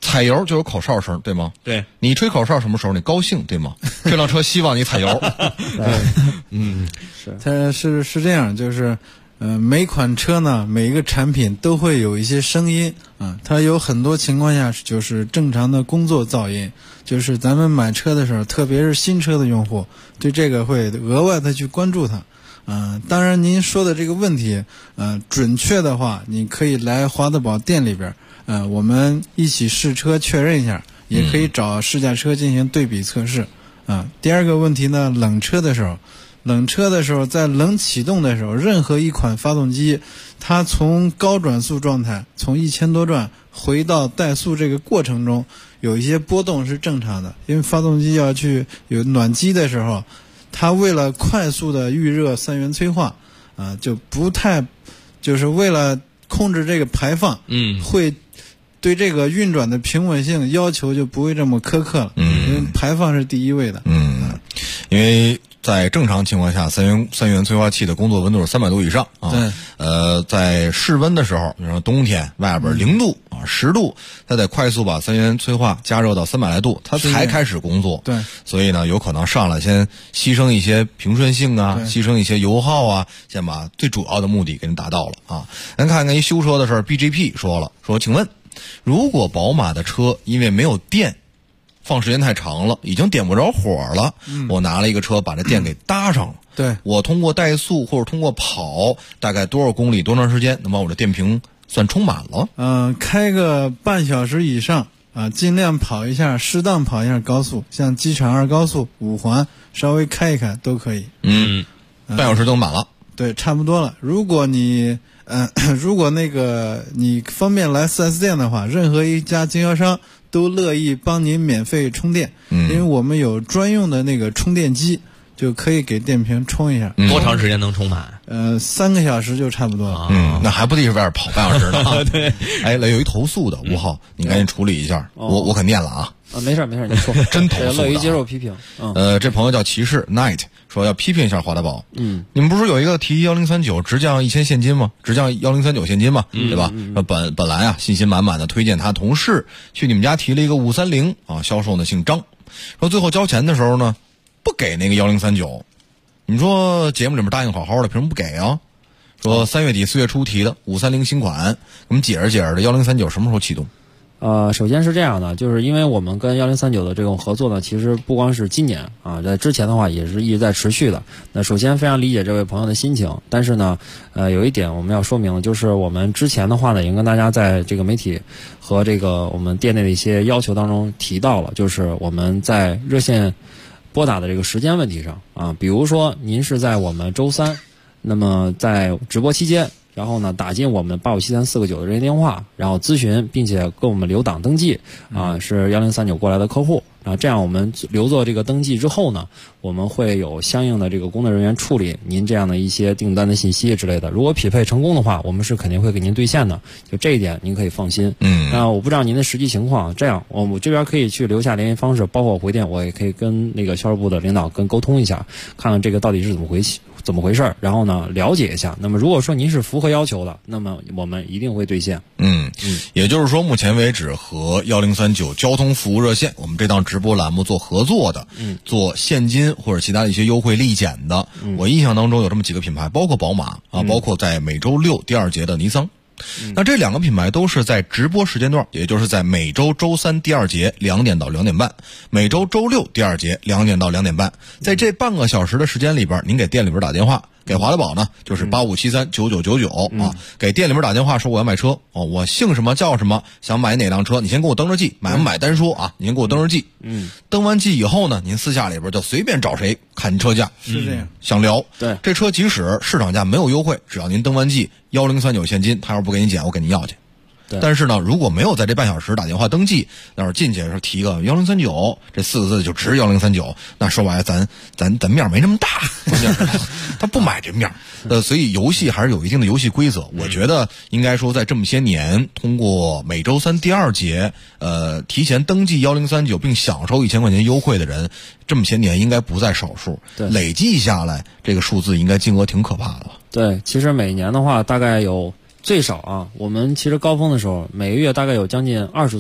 踩油就有口哨声，对吗？ 对， 你吹口哨什么时候？你高兴，对吗？这辆车希望你踩油。 是，它是这样，就是每款车呢，每一个产品都会有一些声音啊，它有很多情况下就是正常的工作噪音，就是咱们买车的时候，特别是新车的用户，对这个会额外的去关注它。当然您说的这个问题，准确的话，你可以来华德宝店里边，我们一起试车确认一下，也可以找试驾车进行对比测试。第二个问题呢，冷车的时候，在冷启动的时候，任何一款发动机，它从高转速状态，从1000多转回到怠速这个过程中，有一些波动是正常的，因为发动机要去有暖机的时候，它为了快速的预热三元催化，就不太，就是为了控制这个排放，会对这个运转的平稳性要求就不会这么苛刻了，因为排放是第一位的。 因为在正常情况下，三元催化器的工作温度是300度以上啊。 对。 在室温的时候，比如说冬天外边0度啊10度，它得快速把三元催化加热到300来度，它才开始工作。 对。 所以呢，有可能上来先牺牲一些平顺性啊，牺牲一些油耗啊，先把最主要的目的给你达到了啊。咱看看一修车的事儿 ，BGP 说，请问，如果宝马的车因为没有电，放时间太长了，已经点不着火了，我拿了一个车把这电给搭上了。 对， 我通过怠速或者通过跑，大概多少公里多长时间能把我的电瓶算充满了？ 开个半小时以上啊，尽量跑一下，适当跑一下高速，像机场2高速5环稍微开一开都可以。 半小时都满了。 对，差不多了。如果你你方便来 4S 店的话，任何一家经销商都乐意帮您免费充电，因为我们有专用的那个充电机，就可以给电瓶充一下。 多长时间能充满 ？3个小时就差不多了。 那还不得是外边跑半小时呢？ 对。 哎，有一投诉的5号，你赶紧处理一下。我可念了啊。 没事，你说。 真投诉的。 乐于接受批评。 这朋友叫骑士 Night 说要批评一下华德宝。你们不是有一个提1039直降1000现金吗？直降1039现金吗？对吧？本来啊，信心满满的推荐他同事去你们家提了一个530啊，销售呢姓张，说最后交钱的时候呢，不给那个1039。你说节目里面答应好好的，凭什么不给啊？说3月底4月初提的530新款，我们解释这1039什么时候启动？ 首先是这样的，就是因为我们跟1039的这种合作呢，其实不光是今年啊，在之前的话也是一直在持续的。那首先非常理解这位朋友的心情，但是呢，有一点我们要说明的，就是我们之前的话呢，已经跟大家在这个媒体和这个我们店内的一些要求当中提到了，就是我们在热线拨打的这个时间问题上啊，比如说您是在我们周3，那么在直播期间，然后呢，打进我们857349的热线电话，然后咨询，并且跟我们留档登记啊，是1039过来的客户啊。这样我们留作这个登记之后呢，我们会有相应的这个工作人员处理您这样的一些订单的信息之类的。如果匹配成功的话，我们是肯定会给您兑现的，就这一点您可以放心。那我不知道您的实际情况，这样我这边可以去留下联系方式，包括回电，我也可以跟那个销售部的领导沟通一下，看看这个到底是怎么回事，然后呢了解一下。那么如果说您是符合要求的，那么我们一定会兑现。 也就是说，目前为止和1039交通服务热线我们这档直播栏目做合作的，做现金或者其他的一些优惠立减的，我印象当中有这么几个品牌，包括宝马啊，包括在每周6第2节的尼桑。那这2个品牌都是在直播时间段，也就是在每周周3第2节2点到2点半，每周周6第2节2点到2点半，在这半个小时的时间里边，您给店里边打电话。给华德宝呢，就是85739999啊，给店里面打电话说我要买车哦，我姓什么叫什么，想买哪辆车，你先给我登着记，买不买单说啊，你先给我登着记。登完记以后呢，您私下里边就随便找谁看车价， 是这样， 想聊。 对， 这车即使市场价没有优惠，只要您登完记1039现金，他要是不给你减，我给您要去。但是呢，如果没有在这半小时打电话登记，那会儿进去的时候提个1039这4个字就值1039，那说白了咱面没那么大，他不买这面。所以游戏还是有一定的游戏规则。我觉得应该说在这么些年，通过每周3第2节提前登记1039并享受1000块钱优惠的人，这么些年应该不在少数。累计下来这个数字应该金额挺可怕的。 对，其实每年的话大概有最少啊，我们其实高峰的时候每个月大概有将近20组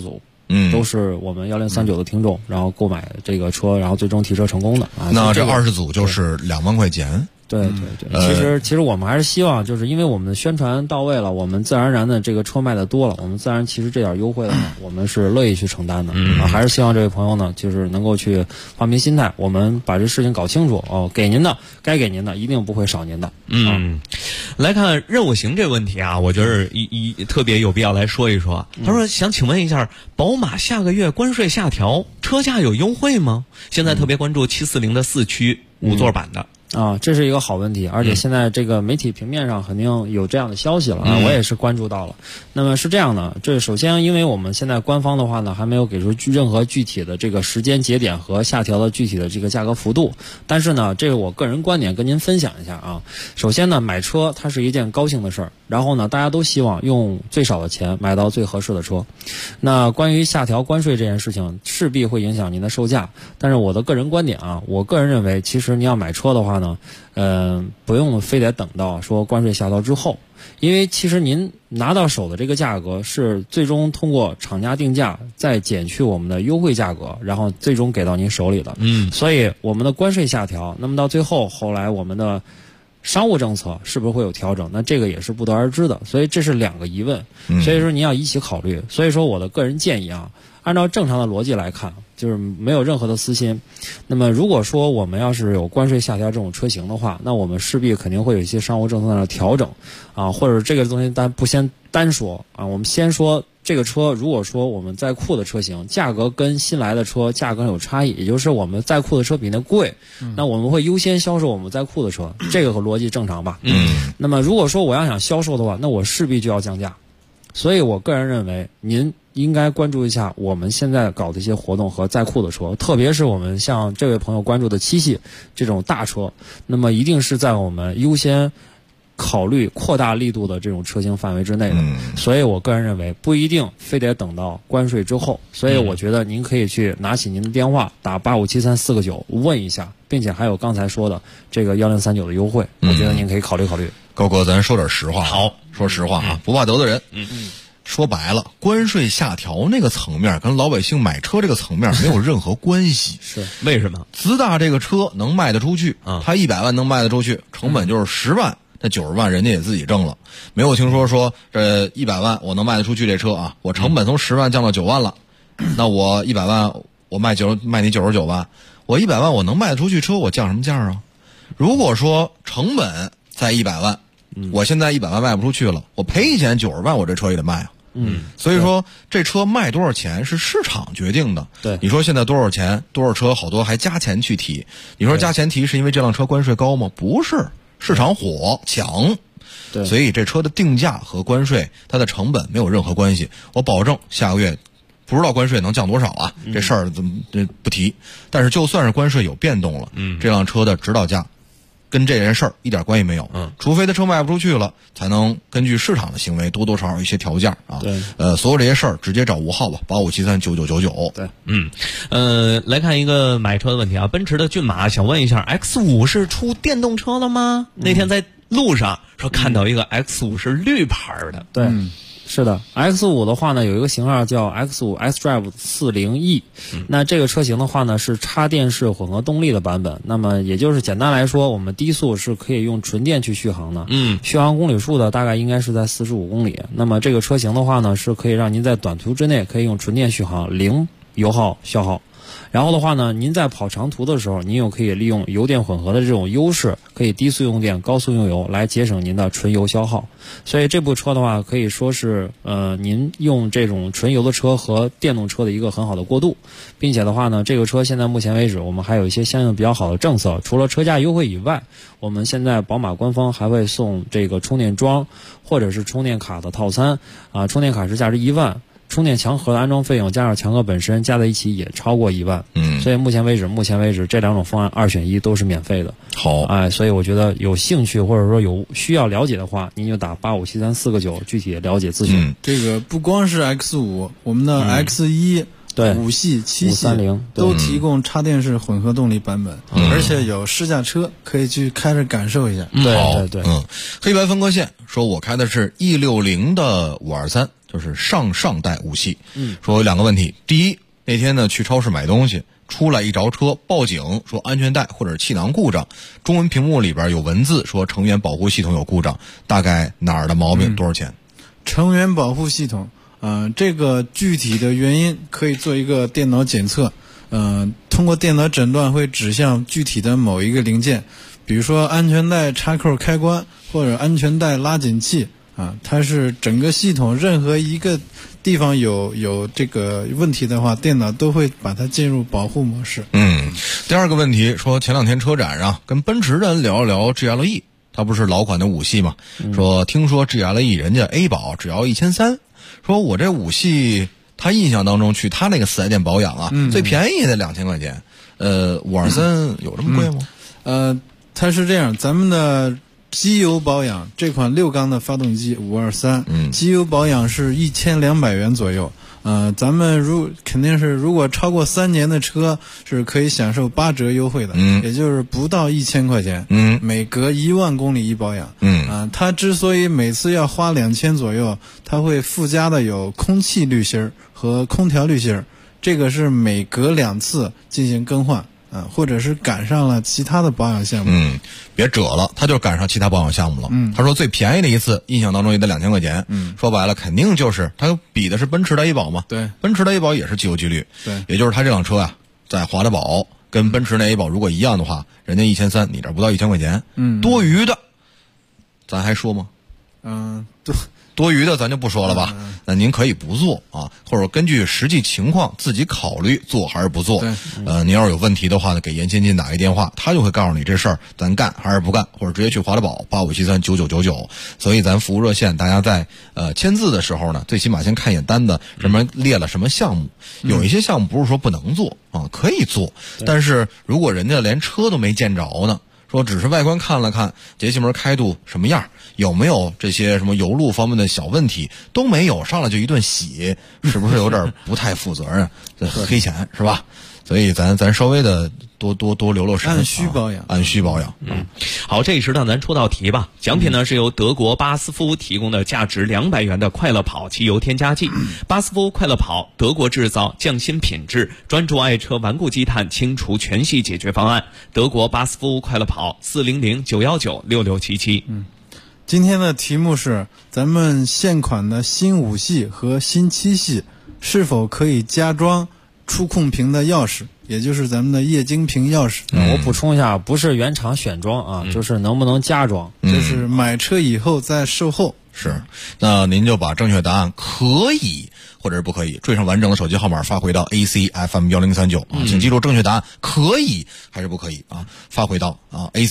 都是我们1039的听众，然后购买这个车，然后最终提车成功的啊。 那这20组就是2万块钱。 对对对，其实我们还是希望，就是因为我们的宣传到位了，我们自然而然的这个车卖的多了，我们自然其实这点优惠的话，我们是乐意去承担的。还是希望这位朋友呢，就是能够去放平心态，我们把这事情搞清楚哦，给您的该给您的一定不会少您的。 来看任务型这个问题啊，我觉得特别有必要来说一说。他说想请问一下，宝马下个月关税下调，车价有优惠吗？现在特别关注740的4驱5座版的。 这是一个好问题，而且现在这个媒体平面上肯定有这样的消息了啊，我也是关注到了。那么是这样的，这首先因为我们现在官方的话呢，还没有给出任何具体的这个时间节点和下调的具体的这个价格幅度，但是呢，这个我个人观点跟您分享一下啊。首先呢，买车它是一件高兴的事儿，然后呢，大家都希望用最少的钱买到最合适的车。那关于下调关税这件事情，势必会影响您的售价，但是我的个人观点啊，我个人认为，其实你要买车的话呢，不用非得等到说关税下调之后，因为其实您拿到手的这个价格是最终通过厂家定价再减去我们的优惠价格，然后最终给到您手里的。所以我们的关税下调，那么到最后后来我们的商务政策是不是会有调整？那这个也是不得而知的，所以这是2个疑问，所以说您要一起考虑。所以说我的个人建议啊，按照正常的逻辑来看，就是没有任何的私心。那么如果说我们要是有关税下调这种车型的话，那我们势必肯定会有一些商务政策上的调整啊，或者这个东西不先单说啊，我们先说这个车，如果说我们在库的车型价格跟新来的车价格有差异，也就是我们在库的车比那贵，那我们会优先销售我们在库的车，这个逻辑正常吧？那么如果说我要想销售的话，那我势必就要降价。所以我个人认为，您应该关注一下我们现在搞的一些活动和在库的车，特别是我们像这位朋友关注的7系这种大车，那么一定是在我们优先考虑扩大力度的这种车型范围之内的。所以我个人认为不一定非得等到关税之后，所以我觉得您可以去拿起您的电话打8573-4个9问一下，并且还有刚才说的这个1039的优惠，我觉得您可以考虑考虑。 高哥，咱说点实话。 好， 说实话啊，不怕得罪人。说白了，关税下调那个层面跟老百姓买车这个层面没有任何关系。 是为什么？ 自大这个车能卖得出去，它100万能卖得出去，成本就是10万，那90万人家也自己挣了。没有听说这100万我能卖得出去这车啊，我成本从10万降到9万了，那我100万我卖你99万，我100万我能卖得出去车，我降什么价啊？如果说成本在100万，我现在100万卖不出去了，我赔钱90万，我这车也得卖啊。所以说这车卖多少钱是市场决定的。 对， 你说现在多少钱，多少车，好多还加钱去提。你说加钱提是因为这辆车关税高吗？不是，市场火抢。 对， 所以这车的定价和关税它的成本没有任何关系。我保证下个月不知道关税能降多少啊，这事儿怎么不提。但是就算是关税有变动了，这辆车的指导价跟这件事儿一点关系没有。除非他车卖不出去了，才能根据市场的行为多多少少有一些调价啊。 对， 所有这些事儿直接找吴浩吧，85739999。 对， 来看一个买车的问题啊，奔驰的骏马想问一下 ，X5 是出电动车了吗？那天在路上说看到一个 X5 是绿牌的。 对。是的 ，X5 的话呢，有一个型号叫 X5 xDrive 40E，那这个车型的话呢是插电式混合动力的版本。那么也就是简单来说，我们低速是可以用纯电去续航的，续航公里数的大概应该是在45公里。那么这个车型的话呢，是可以让您在短途之内可以用纯电续航，0油耗消耗。然后的话呢，您在跑长途的时候，您又可以利用油电混合的这种优势，可以低速用电、高速用油来节省您的纯油消耗。所以这部车的话，可以说是您用这种纯油的车和电动车的一个很好的过渡，并且的话呢，这个车现在目前为止，我们还有一些相应比较好的政策，除了车价优惠以外，我们现在宝马官方还会送这个充电桩或者是充电卡的套餐啊，充电卡是价值1万。充电强核的安装费用加上强核本身加在一起也超过1万，所以目前为止这两种方案2选1都是免费的。 好， 所以我觉得有兴趣或者说有需要了解的话，您就打8573-4个9具体了解咨询。 这个不光是 X5，我们的 X1、5系、7系都提供插电式混合动力版本，而且有试驾车可以去开着感受一下。 对， 黑白分割线说我开的是E60的523， 就是上代武系。说有2个问题，第一，那天呢去超市买东西，出来一着车报警说安全带或者气囊故障，中文屏幕里边有文字说成员保护系统有故障，大概哪儿的毛病，多少钱？ 成员保护系统，这个具体的原因可以做一个电脑检测，通过电脑诊断会指向具体的某一个零件，比如说安全带插扣开关或者安全带拉紧器它是整个系统任何一个地方有这个问题的话，电脑都会把它进入保护模式。 第二个问题说前2天车展上跟奔驰人聊一聊 GLE， 它不是老款的5系嘛，说听说 GLE 人家 A 保只要1300，说我这5系他印象当中去他那个4S店保养最便宜也得2000块钱，523有这么贵吗？ 它是这样，咱们的机油保养这款6缸的发动机523，机油保养是1200元左右。咱们肯定是如果超过3年的车是可以享受8折优惠的，也就是不到1000块钱，每隔1万公里一保养。它之所以每次要花2000左右，它会附加的有空气滤芯和空调滤芯，这个是每隔2次进行更换。或者是赶上了其他的保养项目， 别折了，他就赶上其他保养项目了。他说最便宜的一次，印象当中也得2000块钱。说白了，肯定就是他比的是奔驰的 A 保嘛。 对， 奔驰的 A 保也是机油机滤。 对， 也就是他这辆车在华德宝跟奔驰的 A 保如果一样的话，人家1300，你这不到1000块钱。多余的，咱还说吗？多余的咱就不说了吧。那您可以不做或者根据实际情况自己考虑做还是不做。您要是有问题的话呢，给严先进打一电话，他就会告诉你这事儿咱干还是不干，或者直接去华德宝85739999。所以咱服务热线，大家在签字的时候呢，最起码先看一眼单子，什么列了什么项目。有一些项目不是说不能做可以做，但是如果人家连车都没见着呢，说只是外观看了看，节气门开度什么样，有没有这些什么油路方面的小问题都没有，上来就一顿洗，是不是有点不太负责任？黑钱是吧？所以咱稍微的多留神， 按需保养。 好，这一时段咱出道题吧。奖品呢是由德国巴斯夫提供的价值200元的快乐跑汽油添加剂。巴斯夫快乐跑，德国制造，匠心品质，专注爱车顽固积碳清除全系解决方案。德国巴斯夫快乐跑，400-919-6677。 今天的题目是咱们现款的新5系和新7系是否可以加装触控屏的钥匙，也就是咱们的液晶屏钥匙。 我补充一下，不是原厂选装就是能不能加装， 就是买车以后再售后。 是，那您就把正确答案可以或者是不可以缀上完整的手机号码发回到 ACFM1039请记住正确答案可以还是不可以发回到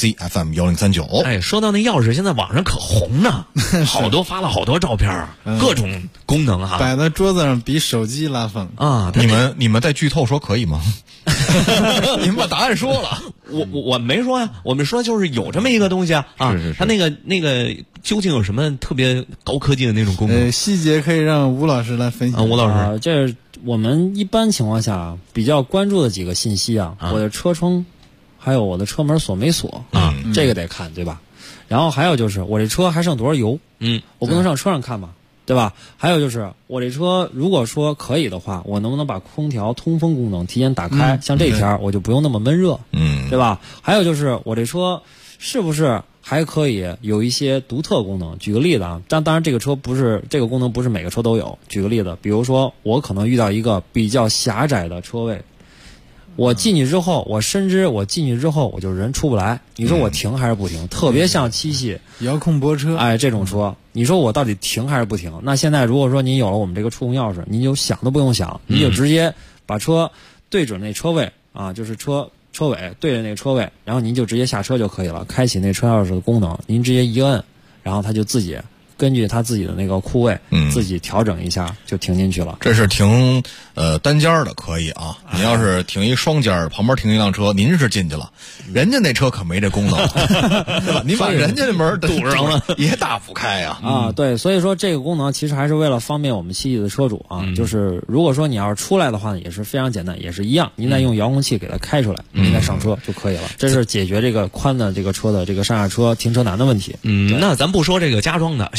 ACFM1039。 说到那钥匙，现在网上可红呢，好多发了好多照片，各种功能摆在桌子上比手机拉风你们在剧透说可以吗？你们把答案说了， 我没说呀，我们说就是有这么一个东西是它那个究竟有什么特别高科技的那种功能？ 细节可以让吴老师来分享。 吴老师， 这是我们一般情况下比较关注的几个信息我的车窗，还有我的车门锁没锁这个得看，对吧？然后还有就是我这车还剩多少油，我不能上车上看吧，对吧？还有就是我这车如果说可以的话，我能不能把空调通风功能提前打开？像这天我就不用那么闷热，对吧？还有就是我这车是不是还可以有一些独特功能？举个例子当然这个功能不是每个车都有。举个例子，比如说我可能遇到一个比较狭窄的车位，我进去之后，我深知我进去之后我就人出不来，你说我停还是不停？特别像7系遥控泊车， 这种车，你说我到底停还是不停？那现在如果说您有了我们这个触控钥匙，您就想都不用想，你就直接把车对准那车位就是车尾对着那个车位，然后您就直接下车就可以了，开启那车钥匙的功能，您直接一摁，然后它就自己根据它自己的那个库位自己调整一下就停进去了。 这是停单间的可以你要是停一双间，旁边停一辆车，您是进去了，人家那车可没这功能，对吧？你把人家的门堵上了也打不开对，所以说这个功能其实还是为了方便我们7系的车主就是如果说你要是出来的话呢，也是非常简单，也是一样，您再用遥控器给它开出来，您再上车就可以了。这是解决这个宽的这个车的这个上下车停车难的问题。 那咱不说这个加装的，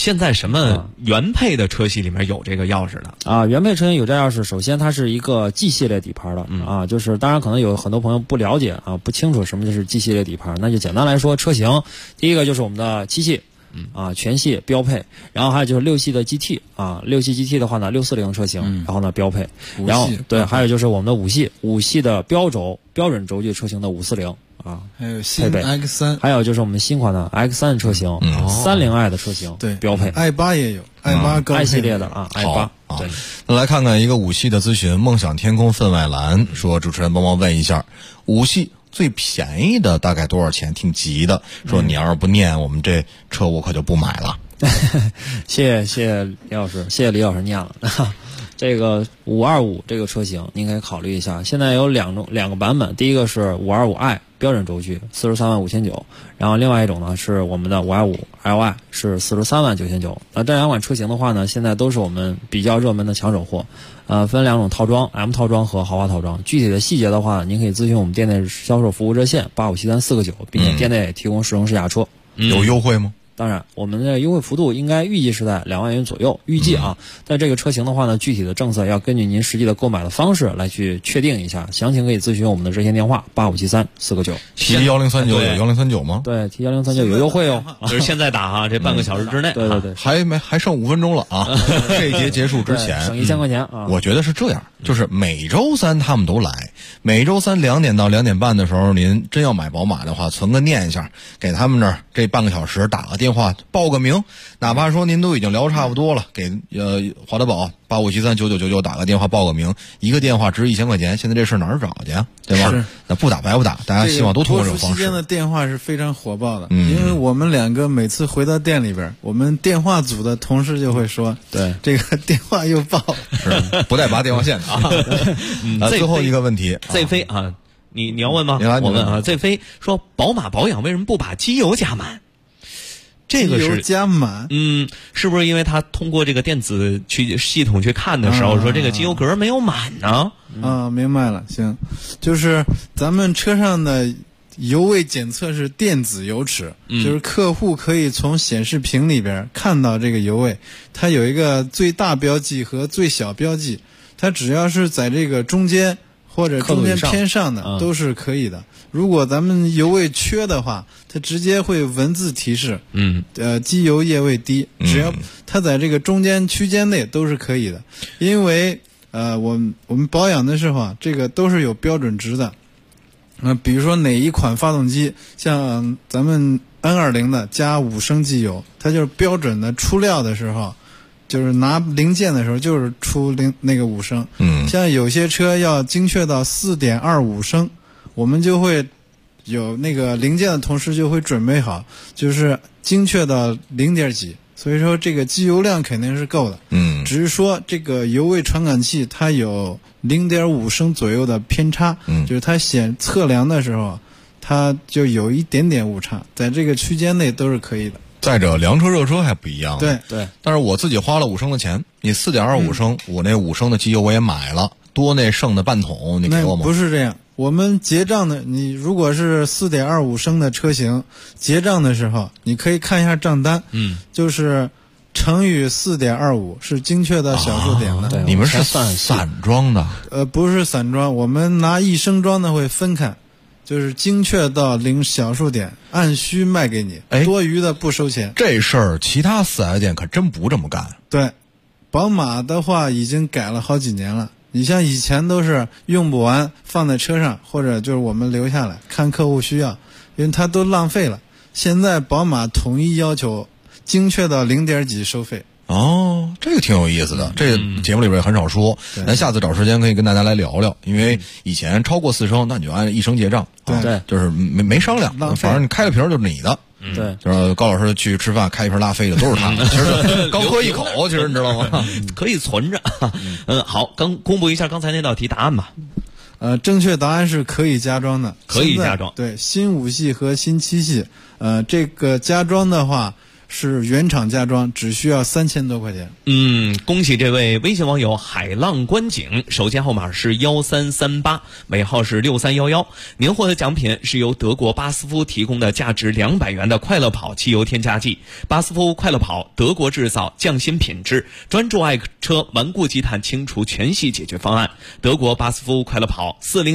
现在什么原配的车系里面有这个钥匙的啊？原配车型有这钥匙，首先它是一个 G 系列底盘的啊，就是当然可能有很多朋友不了解啊，不清楚什么就是 G 系列底盘，那就简单来说，车型第一个就是我们的7系。全系标配，然后还有就是6系的 GT 啊，6系 GT 的话呢，640车型，然后呢标配，然后对，还有就是我们的5系的标准轴距车型的540啊， 还有新 X3， 还有就是我们新款的 X3 车型，30i 的车型对标配 ，i8 也有，i8 高 i 系列的啊 ，i8 对。 那来看看一个5系的咨询，梦想天空分外蓝说，主持人帮忙问一下，5系。最便宜的大概多少钱？挺急的，说你要是不念，我们这车我可就不买了。 谢谢李老师，谢谢李老师念了。这个525这个车型您可以考虑一下，现在有两个版本，第一个是525i标准轴距435900，然后另外一种呢是我们的525li 是439900。那这两款车型的话呢，现在都是我们比较热门的抢手货。分两种套装 ，M 套装和豪华套装。具体的细节的话，您可以咨询我们店内销售服务热线857349，并且店内也提供试乘试驾车。 有优惠吗？ 当然，我们的优惠幅度应该预计是在2万元左右，预计啊。但这个车型的话呢，具体的政策要根据您实际的购买的方式来去确定一下，详情可以咨询我们的热线电话857349。 提1039有1039吗？ 对，提1039有优惠哦， 就是现在打哈，这半个小时之内。 对对对， 还剩5分钟了啊！这一节结束之前， 省1000块钱啊！ 我觉得是这样，就是每周三他们都来，每周三2点到2点半的时候，您真要买宝马的话，存个念一下，给他们那儿这半个小时打个电话报个名，哪怕说您都已经聊差不多了，给华德宝85739999打个电话报个名，一个电话值1000块钱，现在这事哪儿找去啊？对吧？那不打白不打，大家希望都通过这种方式。 期间的电话是非常火爆的，因为我们两个每次回到店里边，我们电话组的同事就会说， 对这个电话又爆， 是不带拔电话线的啊。最后一个问题 ，Z 飞啊，你要问吗？我问啊，Z 飞说宝马保养为什么不把机油加满？这个是加满， 是不是因为他通过这个电子系统去看的时候，说这个机油格没有满呢？ 明白了，行，就是咱们车上的油位检测是电子油尺，就是客户可以从显示屏里边看到这个油位，它有一个最大标记和最小标记，它只要是在这个中间或者中间偏上的都是可以的。如果咱们油位缺的话，它直接会文字提示，机油液位低，只要它在这个中间区间内都是可以的。因为我们保养的时候啊，这个都是有标准值的。比如说哪一款发动机，像咱们 N20 的加5升机油，它就是标准的出料的时候，就是拿零件的时候就是出那个5升。像有些车要精确到 4.25 升。我们就会有那个零件的同事就会准备好，就是精确到0点几，所以说这个机油量肯定是够的。只是说这个油位传感器它有 0.5 升左右的偏差，就是它测量的时候它就有一点点误差，在这个区间内都是可以的。 再者，凉车热车还不一样。 对， 但是我自己花了5升的钱，你 4.25 升，我那5升的机油我也买了，多那剩的半桶你给我吗？ 不是这样。我们结账的，你如果是 4.25 升的车型，结账的时候，你可以看一下账单，就是乘以 4.25 是精确到小数点的。 你们是散装的？ 不是散装，我们拿1升装的会分开，就是精确到0小数点，按需卖给你，多余的不收钱。 这事儿其他4S店可真不这么干。 对，宝马的话已经改了好几年了。你像以前都是用不完放在车上，或者就是我们留下来看客户需要，因为它都浪费了。现在宝马统一要求精确到0点几收费。 这个挺有意思的，这个节目里边也很少说，咱下次找时间可以跟大家来聊聊。因为以前超过4升，那你就按1升结账， 对， 就是没商量，反正你开了瓶就是你的。 对， 就是高老师去吃饭开一瓶拉菲的都是他的，其实刚喝一口，其实你知道吗？ 可以存着。好，公布一下刚才那道题答案吧。 正确答案是可以加装的， 可以加装。 对，新5系和新7系，这个加装的话， 是原厂加装，只需要3000多块钱。 恭喜这位微信网友海浪观景，手机号码是1338，尾号是6311。您获得奖品是由德国巴斯夫提供的价值200元的快乐跑汽油添加剂。巴斯夫快乐跑，德国制造，匠心品质，专注爱车顽固积碳清除全系解决方案。德国巴斯夫快乐跑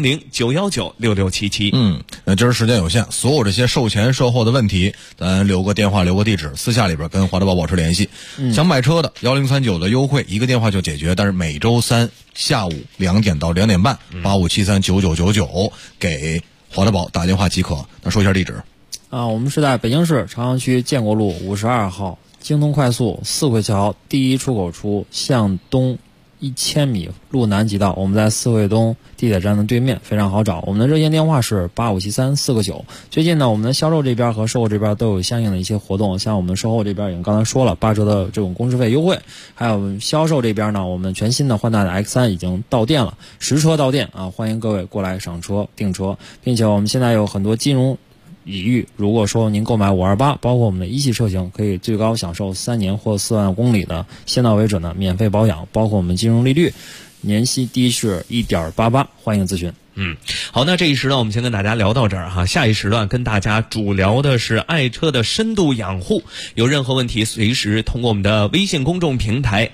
，400-919-6677。 今儿时间有限，所有这些售前售后的问题，咱留个电话，留个地址，私下里边跟华德宝保持联系。想买车的1039的优惠，一个电话就解决，但是每周三下午2点到2点半，85739999给华德宝打电话即可。那说一下地址。 我们是在北京市朝阳区建国路52号，京东快速四惠桥第一出口处向东1000米，路南即到。我们在四惠东地铁站的对面，非常好找。我们的热线电话是8573-4个9。最近呢，我们的销售这边和售后这边都有相应的一些活动，像我们售后这边已经刚才说了8折的这种工时费优惠，还有销售这边呢，我们全新的换代的 X3 已经到店了，实车到店啊，欢迎各位过来赏车订车，并且我们现在有很多金融礼遇，如果说您购买528，包括我们的一系车型，可以最高享受3年或4万公里的先到为准的免费保养，包括我们金融利率，年息低是 1.88%， 欢迎咨询。 好，那这一时段我们先跟大家聊到这儿哈，下一时段跟大家主聊的是爱车的深度养护。有任何问题随时通过我们的微信公众平台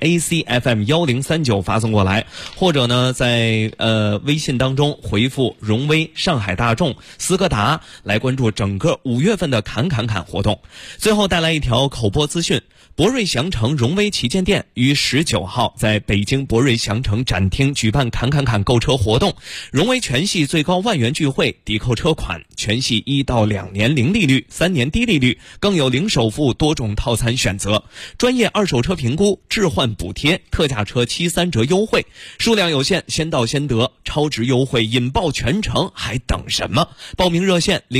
ACFM1039 发送过来，或者呢在微信当中回复荣威、上海大众、斯柯达来关注整个5月份的侃活动。最后带来一条口播资讯，博瑞祥城荣威旗舰店于19号在北京博瑞祥城展厅举办侃购车活动，荣威全系最高万元钜惠抵扣车款，全系1到2年零利率，3年低利率，更有零首付多种套餐选择，专业二手车评估，置换补贴，特价车7-3折优惠，数量有限，先到先得，超值优惠引爆全城，还等什么？报名热线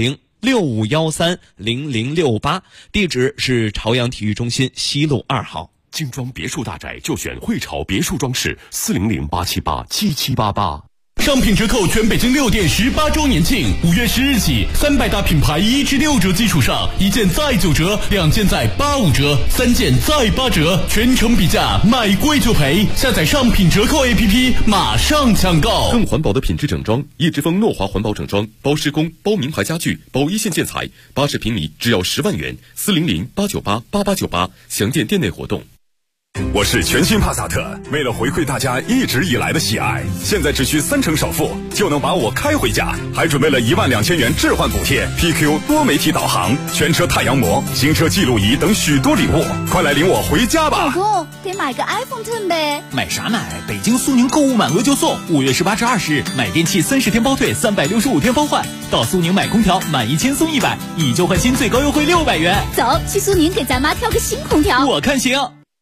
010-6513-0068，地址是朝阳体育中心西路2号。 精装别墅大宅就选汇潮别墅装饰，400-878-7788。 商品折扣全北京6店18周年庆，5月10日起，300大品牌1至6折基础上，1件再9折，2件再85折，3件再8折，全程比价，买贵就赔。下载商品折扣 APP， 马上抢购。 更环保的品质整装，叶之峰诺华环保整装，包施工、包名牌家具、包一线建材，80平米只要10万元，400-898-8898，详见店内活动。 我是全新帕萨特，为了回馈大家一直以来的喜爱，现在只需3成首付就能把我开回家，还准备了12000元置换补贴、PQ 多媒体导航、全车太阳膜、行车记录仪等许多礼物，快来领我回家吧！ 老公，得买个 iPhone 10呗。 买啥买？北京苏宁购物满额就送，5月18至20日买电器30天包退，365天包换，到苏宁买空调满1000送100，以旧换新最高优惠600元。 走，去苏宁给咱妈挑个新空调。 我看行。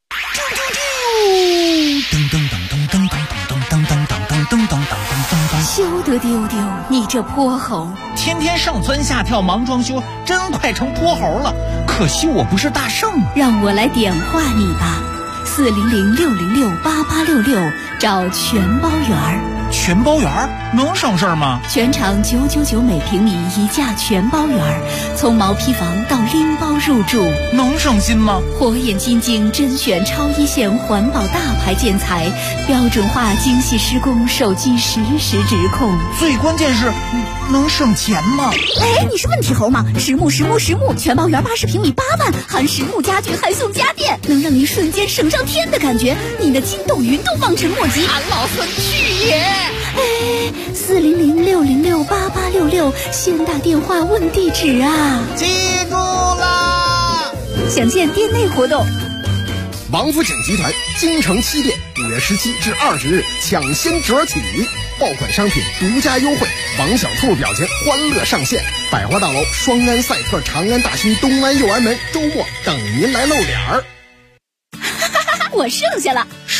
休得丢丢，你这泼猴！ 天天上蹿下跳忙装修，真快成泼猴了。可惜我不是大圣啊！ 让我来点化你吧，400-606-8866，找全包圆儿。 全包圆儿能省事儿吗？ 全场999每平米一价全包圆儿，从毛坯房到拎包入住， 能省心吗？ 火眼金睛甄选超一线环保大牌建材，标准化精细施工，手机实时直控。 最关键是能省钱吗？ 哎，你是问题猴吗？实木全包圆80平米8万，含实木家具还送家电，能让你瞬间省上天的感觉，你的筋斗云都望尘莫及。 俺老孙去也！ 哎，400-606-8866，先打电话问地址啊！ 记住啦！ 详见店内活动。 王府井集团京城7店5月17至20日抢先折起，爆款商品独家优惠，王小兔表情欢乐上线，百花大楼双安赛特、长安大新、东安右安门周末等您来露脸儿。 我剩下了。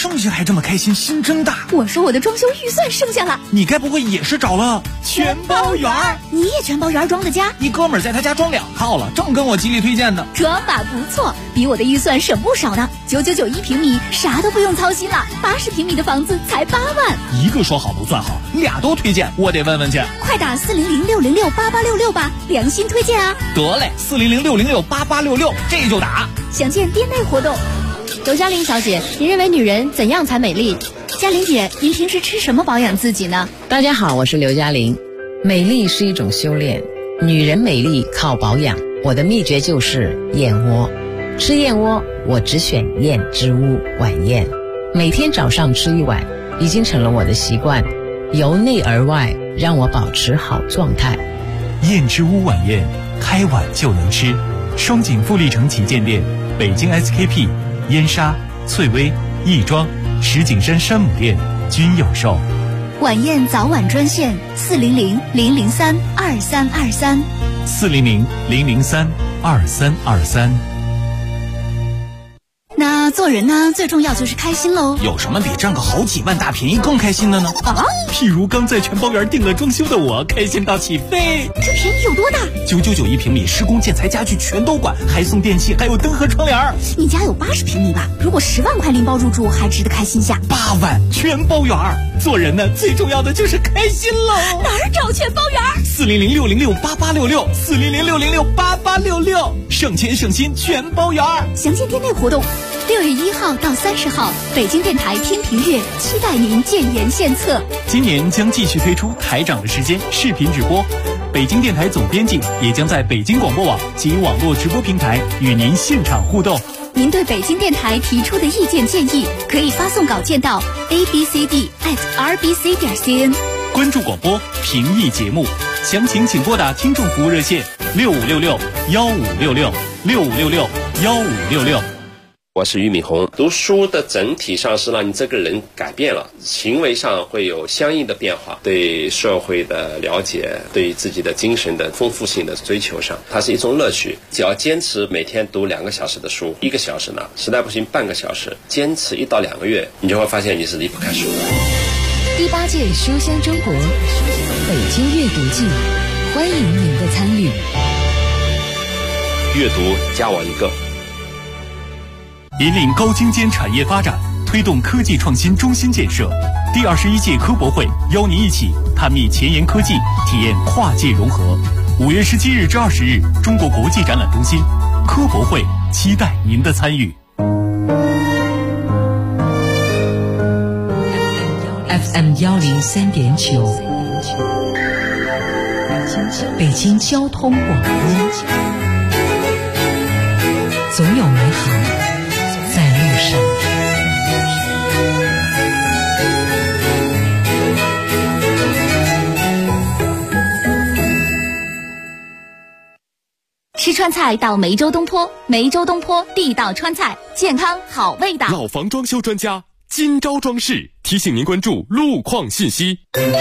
剩下还这么开心，心真大。 我说我的装修预算剩下了， 你该不会也是找了全包圆？你也全包圆装的家？ 你哥们儿在他家装2套了，正跟我极力推荐呢。 装法不错，比我的预算省不少呢。9991平米，啥都不用操心了。80平米的房子才8万。 一个说好不算好，俩都推荐，我得问问去。 快打400-606-8866吧，良心推荐啊！ 得嘞，400-606-8866，这就打。 详见店内活动。 刘嘉玲小姐，您认为女人怎样才美丽？ 嘉玲姐，您平时吃什么保养自己呢？ 大家好，我是刘嘉玲。美丽是一种修炼，女人美丽靠保养。我的秘诀就是燕窝。吃燕窝，我只选燕之屋晚宴，每天早上吃1碗，已经成了我的习惯，由内而外让我保持好状态。 燕之屋晚宴，开碗就能吃。双井富力城旗舰店、北京 SKP、燕莎、翠微、亦庄、石景山山姆店均有售。 晚宴早晚专线400-003-2323 400-003-2323。 那做人呢，最重要就是开心喽。 有什么比占个好几万大便宜更开心的呢？ 譬如刚在全包园订了装修的我，开心到起飞。 这便宜有多大 ？9991平米，施工建材家具全都管，还送电器，还有灯和窗帘。 你家有80平米吧？如果10万块拎包入住，还值得开心下。 8万全包园。 做人呢，最重要的就是开心喽。 哪儿找全包园 ？400-606-8866 400-606-8866，省钱省心全包园。 详见店内活动。6月1号到30号，北京电台天平月期待您建言献策。 今年将继续推出台长的时间视频直播，北京电台总编辑也将在北京广播网及网络直播平台与您现场互动。 您对北京电台提出的意见建议，可以发送稿件到 abcd@rbc.cn。 关注广播，评议节目，详情请拨打听众服务热线6566-1566 6566-1566。 我是俞敏洪。读书的整体上是让你这个人改变了，行为上会有相应的变化，对社会的了解，对自己的精神的丰富性的追求上，它是一种乐趣。只要坚持每天读2个小时的书，1个小时呢，实在不行半个小时，坚持1到2个月，你就会发现你是离不开书的。 第8届书香中国北京阅读季，欢迎您的参与。 阅读加我1个。 引领高精尖产业发展，推动科技创新中心建设。第21届科博会邀您一起探秘前沿科技，体验跨界融合。5月17日至20日，中国国际展览中心科博会，期待您的参与。 FM 103.9，北京交通广播，总有美好在路上。 吃川菜到梅州东坡，梅州东坡地道川菜，健康好味道。 老房装修专家金招装饰提醒您关注路况信息。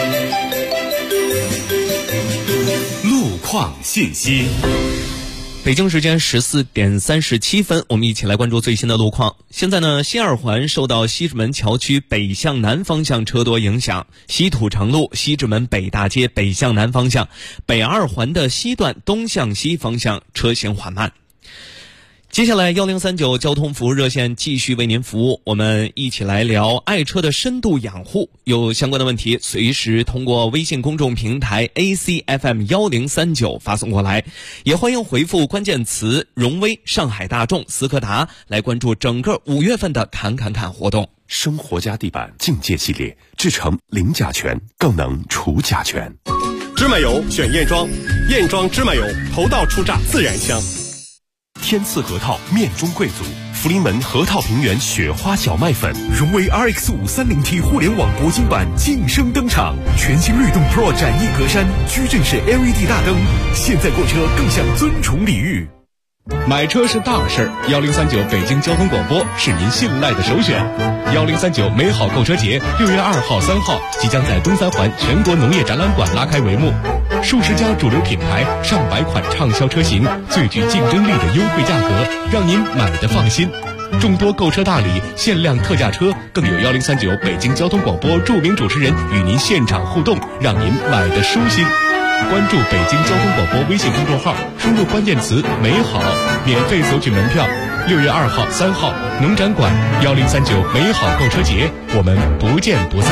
路况信息。 北京时间14点37分，我们一起来关注最新的路况。现在呢，西二环受到西直门桥区北向南方向车多影响，西土城路西直门北大街北向南方向，北二环的西段东向西方向车行缓慢。接下来1039交通服务热线继续为您服务，我们一起来聊爱车的深度养护。有相关的问题随时通过微信公众平台 ACFM1039 发送过来，也欢迎回复关键词荣威、上海大众、斯柯达来关注整个5月份的侃活动。 生活家地板境界系列制成零甲醛，更能除甲醛。 芝麻油选燕庄，燕庄芝麻油头道初榨自然香。 天赐核桃面中贵族，福临门核桃平原雪花小麦粉， 荣威 RX5 30T 互联网铂金版晋升登场，全新律动 Pro 展翼格栅，矩阵式 LED 大灯，现在购车更享尊崇礼遇。 买车是大事，1039北京交通广播是您信赖的首选。1039美好购车节6月2号、3号即将在东三环全国农业展览馆拉开帷幕，数十家主流品牌、上百款畅销车型，最具竞争力的优惠价格，让您买得放心。 众多购车大礼、限量特价车，更有1039北京交通广播著名主持人与您现场互动，让您买得舒心。关注北京交通广播微信公众号，输入关键词“美好”，免费索取门票。6月2号、3号，农展馆1039美好购车节，我们不见不散。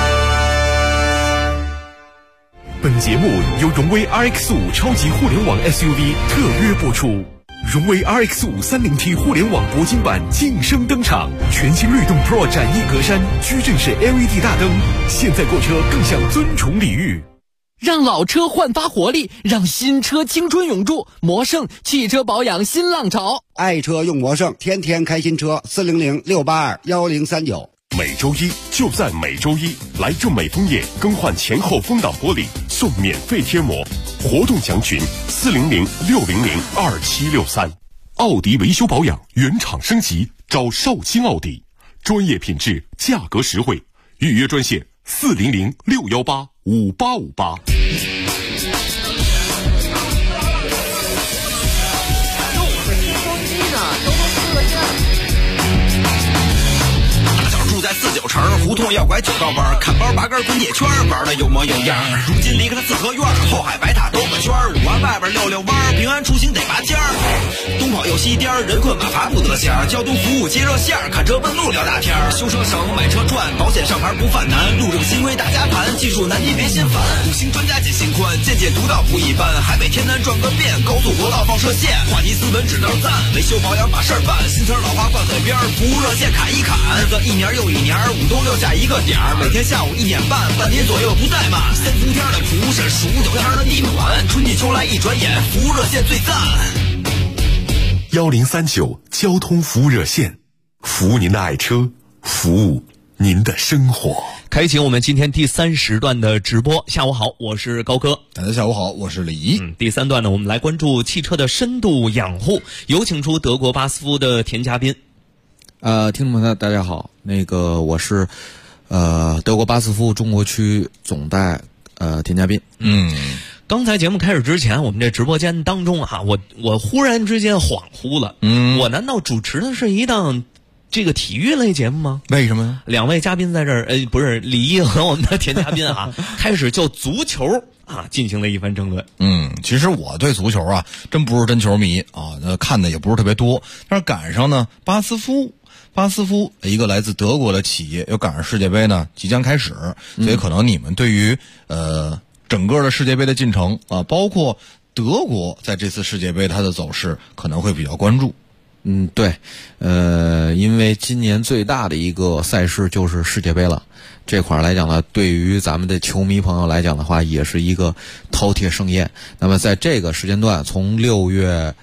本节目由荣威 RX5 超级互联网 SUV 特约播出。荣威 RX5 30T 互联网铂金版晋升登场，全新律动 Pro 展翼格栅，矩阵式 LED 大灯，现在购车更享尊崇礼遇。 让老车焕发活力，让新车青春永驻。魔胜汽车保养新浪潮， 爱车用魔胜，天天开新车，400-682-1039。 每周一就在每周一，来正美枫叶更换前后风挡玻璃，送免费贴膜。活动详询400-600-2763。奥迪维修保养原厂升级，找绍兴奥迪，专业品质，价格实惠。预约专线400-618-5858。 在49城胡同要拐9道弯，看包拔根滚铁圈，玩的有模有样。如今离开了四合院，后海白塔兜个圈，5环外边溜弯，平安出行得拔尖儿。东跑右西颠，人困马乏不得闲。交通服务接热线，看车问路聊大天。修车省买车赚，保险上牌不犯难。路政新规大家谈，技术难题别心烦。5星专家解心宽，见解独到不一般。海北天南转个遍，高速国道放射线，话题斯文指道赞，维修保养把事儿办。新词老话放嘴边，服务热线砍一砍。日子一年又一年，5冬6夏一个点儿，每天下午1点半，半年左右不怠慢。3伏天的普审，15、9天的地暖，春季秋来一转眼，服务热线最赞。 1039交通服务热线，服务您的爱车，服务您的生活。 开启我们今天第3时段的直播。下午好，我是高哥。 大家下午好，我是李毅。 第3段呢，我们来关注汽车的深度养护，有请出德国巴斯夫的田家斌。 听众朋友大家好，我是德国巴斯夫中国区总代田家斌。 刚才节目开始之前，我们这直播间当中啊，我忽然之间恍惚了。我难道主持的是一档这个体育类节目吗？ 为什么呢 ？2位嘉宾在这儿，不是李毅和我们的田家斌啊，开始就足球进行了一番争论。 其实我对足球真不是真球迷看的也不是特别多，但是赶上呢巴斯夫一个来自德国的企业，又赶上世界杯呢即将开始，所以可能你们对于整个的世界杯的进程包括德国在这次世界杯它的走势可能会比较关注。 对，因为今年最大的一个赛事就是世界杯了，这块来讲呢，对于咱们的球迷朋友来讲的话，也是一个饕餮盛宴。那么在这个时间段，从6月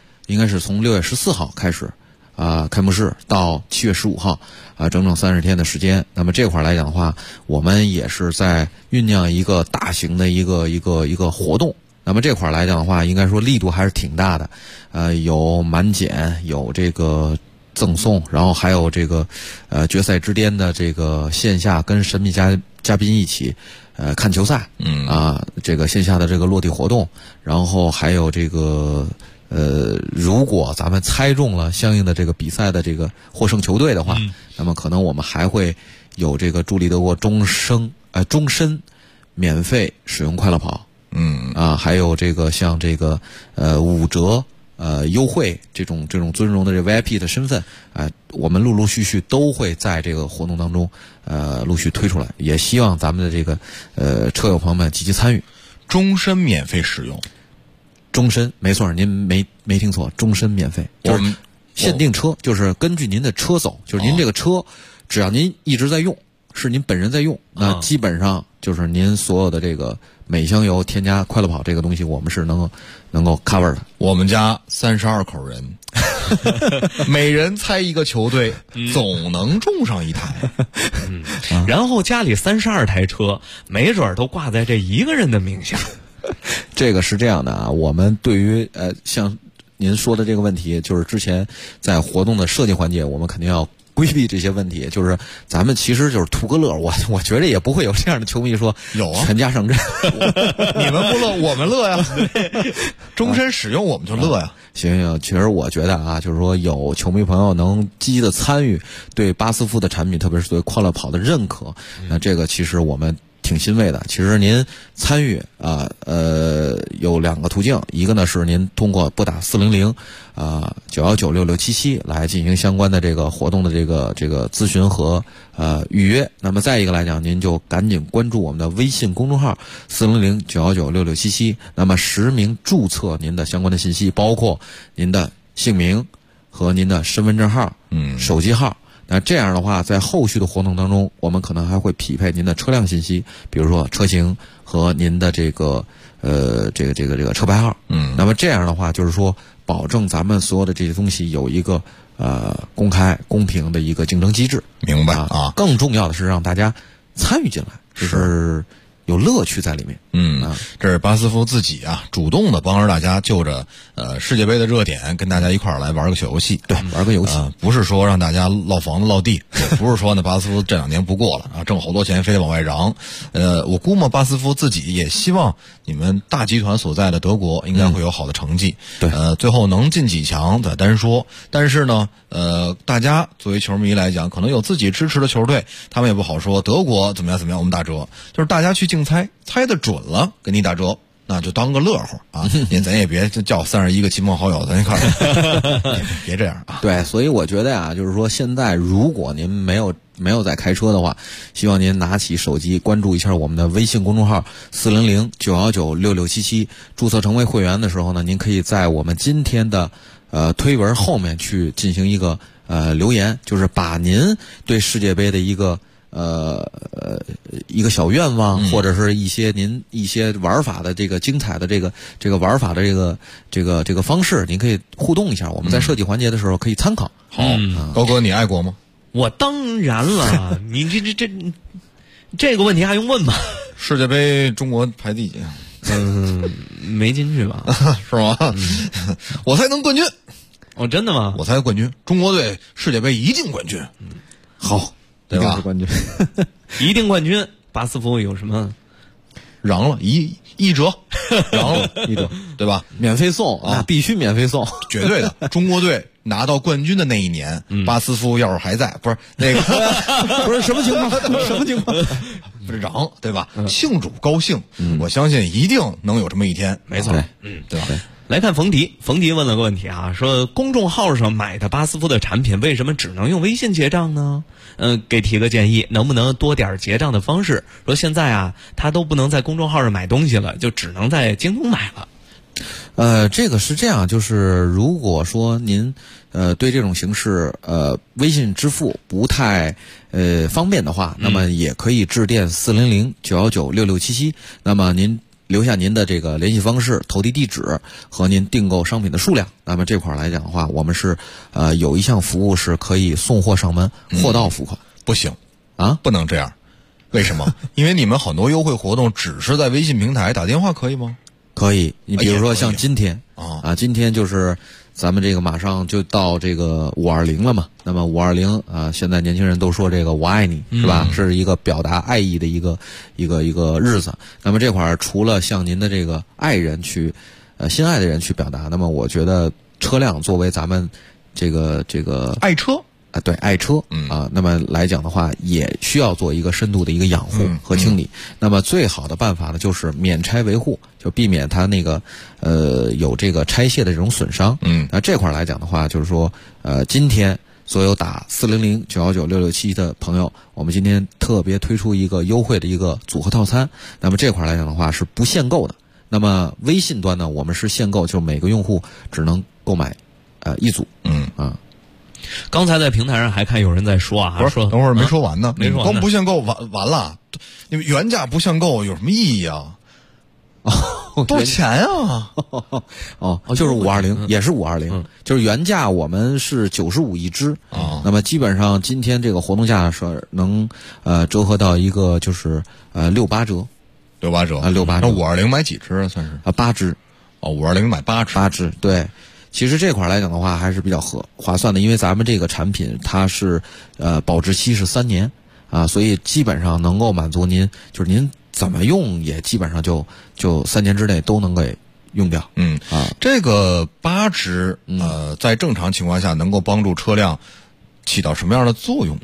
14号开始开幕式到7月15号整整30天的时间。那么这块来讲的话，我们也是在酝酿一个大型的一个活动。那么这块来讲的话，应该说力度还是挺大的，有满减，有这个赠送，然后还有这个决赛之巅的这个线下跟神秘嘉宾一起看球赛，这个线下的这个落地活动，然后还有这个如果咱们猜中了相应的这个比赛的这个获胜球队的话，那么可能我们还会有这个助力德国终身免费使用快乐跑。还有这个像这个5折优惠这种尊荣的这 VIP 的身份我们陆陆续续都会在这个活动当中陆续推出来，也希望咱们的这个车友朋友们积极参与。 终身免费使用， 终身没错，您没听错，终身免费，就是限定车，就是根据您的车走，就是您这个车只要您一直在用，是您本人在用，那基本上就是您所有的这个每箱油添加快乐跑这个东西，我们是能够 cover 的。 我们家32口人，每人猜一个球队，总能中上一台。 然后家里32台车，没准都挂在这一个人的名下。 这个是这样的我们对于像您说的这个问题，就是之前在活动的设计环节，我们肯定要规规避这些问题。就是咱们其实就是图个乐，我觉得也不会有这样的球迷说有啊， 全家上阵， 你们不乐，我们乐呀，终身使用我们就乐呀。 行，其实我觉得啊，就是说有球迷朋友能积极的参与对巴斯夫的产品，特别是对快乐跑的认可，那这个其实我们挺欣慰的。其实您参与有2个途径，一个呢是您通过拨打400-919-6677来进行相关的这个活动的这个咨询和预约。那么再一个来讲，您就赶紧关注我们的微信公众号400-919-6677，那么实名注册您的相关的信息，包括您的姓名和您的身份证号、手机号。那这样的话，在后续的活动当中，我们可能还会匹配您的车辆信息，比如说车型和您的这个车牌号。那么这样的话，就是说保证咱们所有的这些东西有一个公开公平的一个竞争机制。 明白啊？ 更重要的是让大家参与进来，就是有乐趣在里面。 这是巴斯夫自己啊主动的帮着大家就着世界杯的热点跟大家一块儿来玩个小游戏。 对，玩个游戏， 不是说让大家落房子落地，也不是说呢巴斯夫这2年不过了啊，挣好多钱非得往外嚷。我估摸巴斯夫自己也希望你们大集团所在的德国应该会有好的成绩。 对， 最后能进几强再单说。但是呢，大家作为球迷来讲，可能有自己支持的球队，他们也不好说德国怎么样怎么样，我们打折。就是大家去竞猜，猜得准了给你打折，那就当个乐呵啊！咱也别叫31个亲朋好友，咱一块儿别这样啊！ 对，所以我觉得啊，就是说现在如果您没有在开车的话，希望您拿起手机关注一下我们的微信公众号400-919-6677，注册成为会员的时候呢，您可以在我们今天的推文后面去进行一个留言，就是把您对世界杯的一个小愿望，或者是一些玩法的这个精彩的这个玩法的这个方式，您可以互动一下，我们在设计环节的时候可以参考。 好，高哥，你爱国吗？ 我当然了，你这个问题还用问吗？ 世界杯中国排第几？ 没进去吧？ 是吗？我猜能冠军。 哦，真的吗？ 我猜冠军，中国队世界杯一定冠军。 好。 对吧？ 冠军， 一定冠军。巴斯夫有什么？ 嚷了一折，嚷了1折，对吧？ 免费送啊，必须免费送， 绝对的。中国队拿到冠军的那一年，巴斯夫要是还在，不是那个， 不是什么情况？什么情况？ 不是嚷，对吧？庆祝高兴，我相信一定能有这么一天。 没错， 对吧？ 来看冯迪问了个问题啊，说公众号上买的巴斯夫的产品为什么只能用微信结账呢？给提个建议，能不能多点结账的方式？说现在啊，他都不能在公众号上买东西了，就只能在京东买了。 这个是这样，就是如果说您对这种形式微信支付不太方便的话，那么也可以致电400-919-6677，那么您留下您的这个联系方式、投递地址和您订购商品的数量。那么这块来讲的话，我们是有一项服务是可以送货上门，货到付款。 不行啊， 不能这样。为什么？因为你们很多优惠活动只是在微信平台，打电话可以吗？ 可以。你比如说像今天今天就是咱们这个马上就到这个520了嘛。那么520现在年轻人都说这个我爱你，是吧？是一个表达爱意的一个日子。那么这块儿除了向您的这个爱人去心爱的人去表达，那么我觉得车辆作为咱们这个爱车对，爱车那么来讲的话，也需要做一个深度的一个养护和清理。那么最好的办法呢，就是免拆维护，就避免它那个有这个拆卸的这种损伤。那这块来讲的话，就是说今天所有打400-919-6677的朋友，我们今天特别推出一个优惠的一个组合套餐。那么这块来讲的话是不限购的。那么微信端呢，我们是限购，就是每个用户只能购买一组。 刚才在平台上还看有人在说啊，说等会儿没说完呢， 没说完光不限购完了，你们原价不限购有什么意义啊？多少钱啊？ 就是520，也是520，就是原价我们是95一支那么基本上今天这个活动价是能折合到一个就是68折 ，68折 68折。 那520买几支啊？算是 8支 520买8支， 对。 其实这块来讲的话还是比较划算的，因为咱们这个产品它是保质期是3年啊，所以基本上能够满足您，就是您怎么用也基本上就3年之内都能给用掉。 这个8支在正常情况下能够帮助车辆起到什么样的作用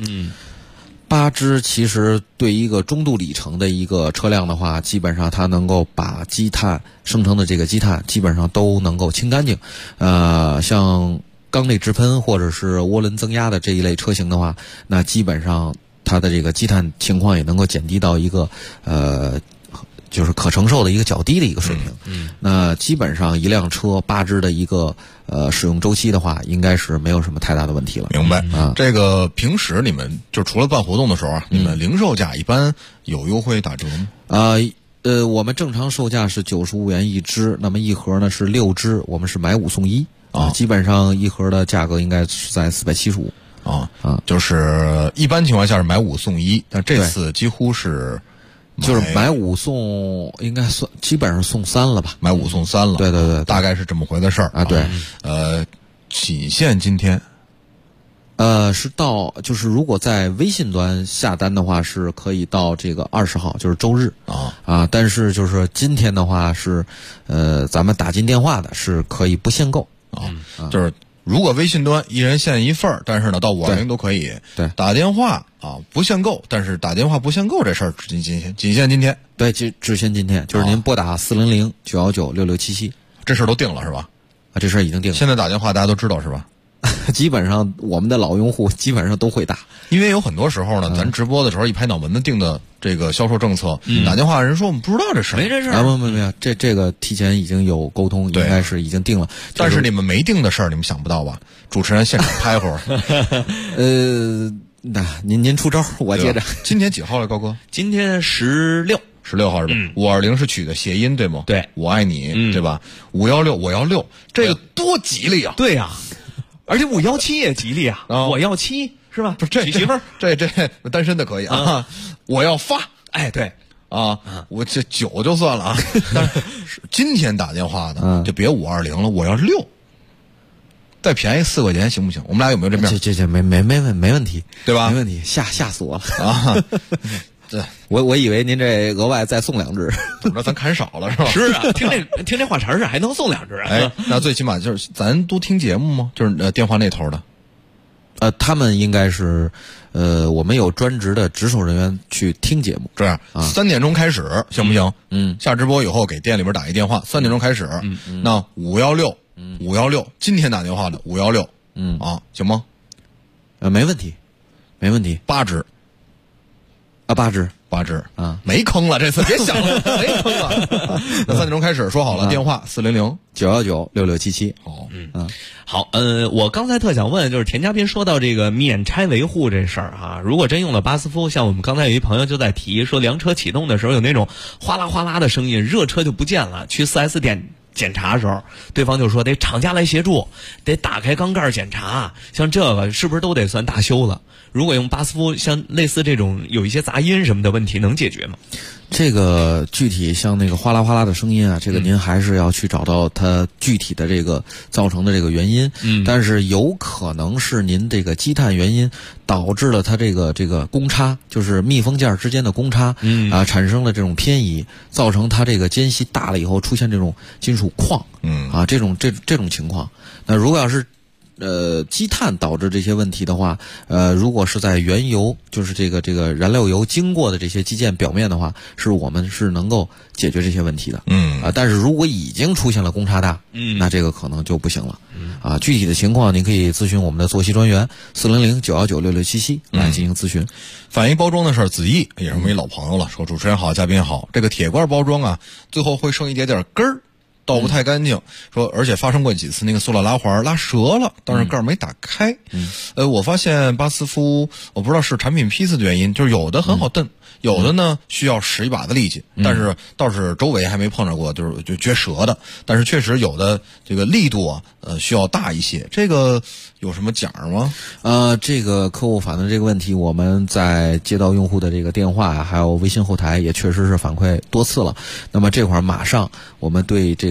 ？8支其实对一个中度里程的一个车辆的话，基本上它能够把积碳生成的这个积碳基本上都能够清干净。像缸内直喷或者是涡轮增压的这一类车型的话，那基本上它的这个积碳情况也能够减低到一个就是可承受的一个较低的一个水平。那基本上一辆车8支的一个使用周期的话，应该是没有什么太大的问题了。 明白啊？这个平时你们就除了办活动的时候啊，你们零售价一般有优惠打折吗？ 我们正常售价是95元一支，那么一盒呢是6支，我们是买5送1啊，基本上一盒的价格应该是在475 就是一般情况下是买5送1，但这次几乎是。 就是买5送，应该算基本上送3了吧？ 买5送3了， 对， 大概是这么回的事儿啊。对， 仅限今天， 是到就是如果在微信端下单的话，是可以到这个20号，就是周日啊。但是就是今天的话是，咱们打进电话的是可以不限购就是。如果微信端一人限1份，但是呢到520都可以。 对， 打电话不限购，但是打电话不限购这事儿仅限今天。 对，只限今天，就是您拨打400-919-6677， 这事儿都定了是吧？ 这事儿已经定了。 现在打电话大家都知道是吧？ 基本上我们的老用户基本上都会打， 因为有很多时候呢，咱直播的时候一拍脑门子定的这个销售政策，打电话人说我们不知道这事儿， 没这事儿没有，这个提前已经有沟通，应该是已经定了。 但是你们没定的事儿，你们想不到吧？主持人现场拍会儿， 那您出招，我接着。 今天几号了，高哥？ 今天16 号是吧？520是取的谐音对吗？ 对， 我爱你，对吧？516我要6，这个多吉利啊！ 对呀。而且517也吉利啊！我要7是吧？ 不是娶媳妇儿， 这单身的可以啊！我要发， 对啊，我这9就算了啊。但是今天打电话的就别520了，我要6，再便宜4块钱行不行？我们俩有没有这面？ 这没问题， 对吧？ 没问题，吓死我了啊！ 对，我以为您这额外再送2支， 怎么着咱砍少了是吧？ 是啊，听这话茬是还能送2支啊？ 那最起码就是咱都听节目吗？就是电话那头的， 他们应该是我们有专职的值守人员去听节目。 这样3点钟开始行不行？下直播以后给店里边打一电话，3点钟开始。那516，今天打电话的516，行吗？ 没问题 ，8支。 8支啊，没坑了，这次别想了，没坑了。那3点钟开始说好了，电话 400-919-6677。 好，我刚才特想问，就是田嘉宾说到这个免拆维护这事儿啊，如果真用了巴斯夫，像我们刚才有一朋友就在提说，凉车启动的时候有那种哗啦哗啦的声音，热车就不见了。去4S店检查的时候，对方就说得厂家来协助，得打开缸盖检查，像这个是不是都得算大修了？如果用巴斯夫，像类似这种有一些杂音什么的问题，能解决吗？ 这个具体像那个哗啦哗啦的声音啊，这个您还是要去找到它具体的这个造成的这个原因。但是有可能是您这个积碳原因导致了它这个公差，就是密封件之间的公差，产生了这种偏移，造成它这个间隙大了以后出现这种金属矿，这种情况。那如果要是积碳导致这些问题的话，如果是在原油，就是这个燃料油经过的这些基件表面的话，我们是能够解决这些问题的。但是如果已经出现了公差大，那这个可能就不行了。具体的情况您可以咨询我们的作息专员400-919-6677来进行咨询。 反映包装的事儿，子毅也是我们一老朋友了，说主持人好，嘉宾好，这个铁罐包装啊，最后会剩一点根儿。倒不太干净，说而且发生过几次那个塑料拉环拉折了，但是盖儿没打开。我发现巴斯夫，我不知道是产品批次的原因，就是有的很好蹬，有的呢需要使一把的力气，但是倒是周围还没碰着过就撅折的，但是确实有的这个力度啊需要大一些。这个有什么奖吗？ 这个客户反映这个问题，我们在接到用户的这个电话还有微信后台也确实是反馈多次了。那么这块马上我们对这个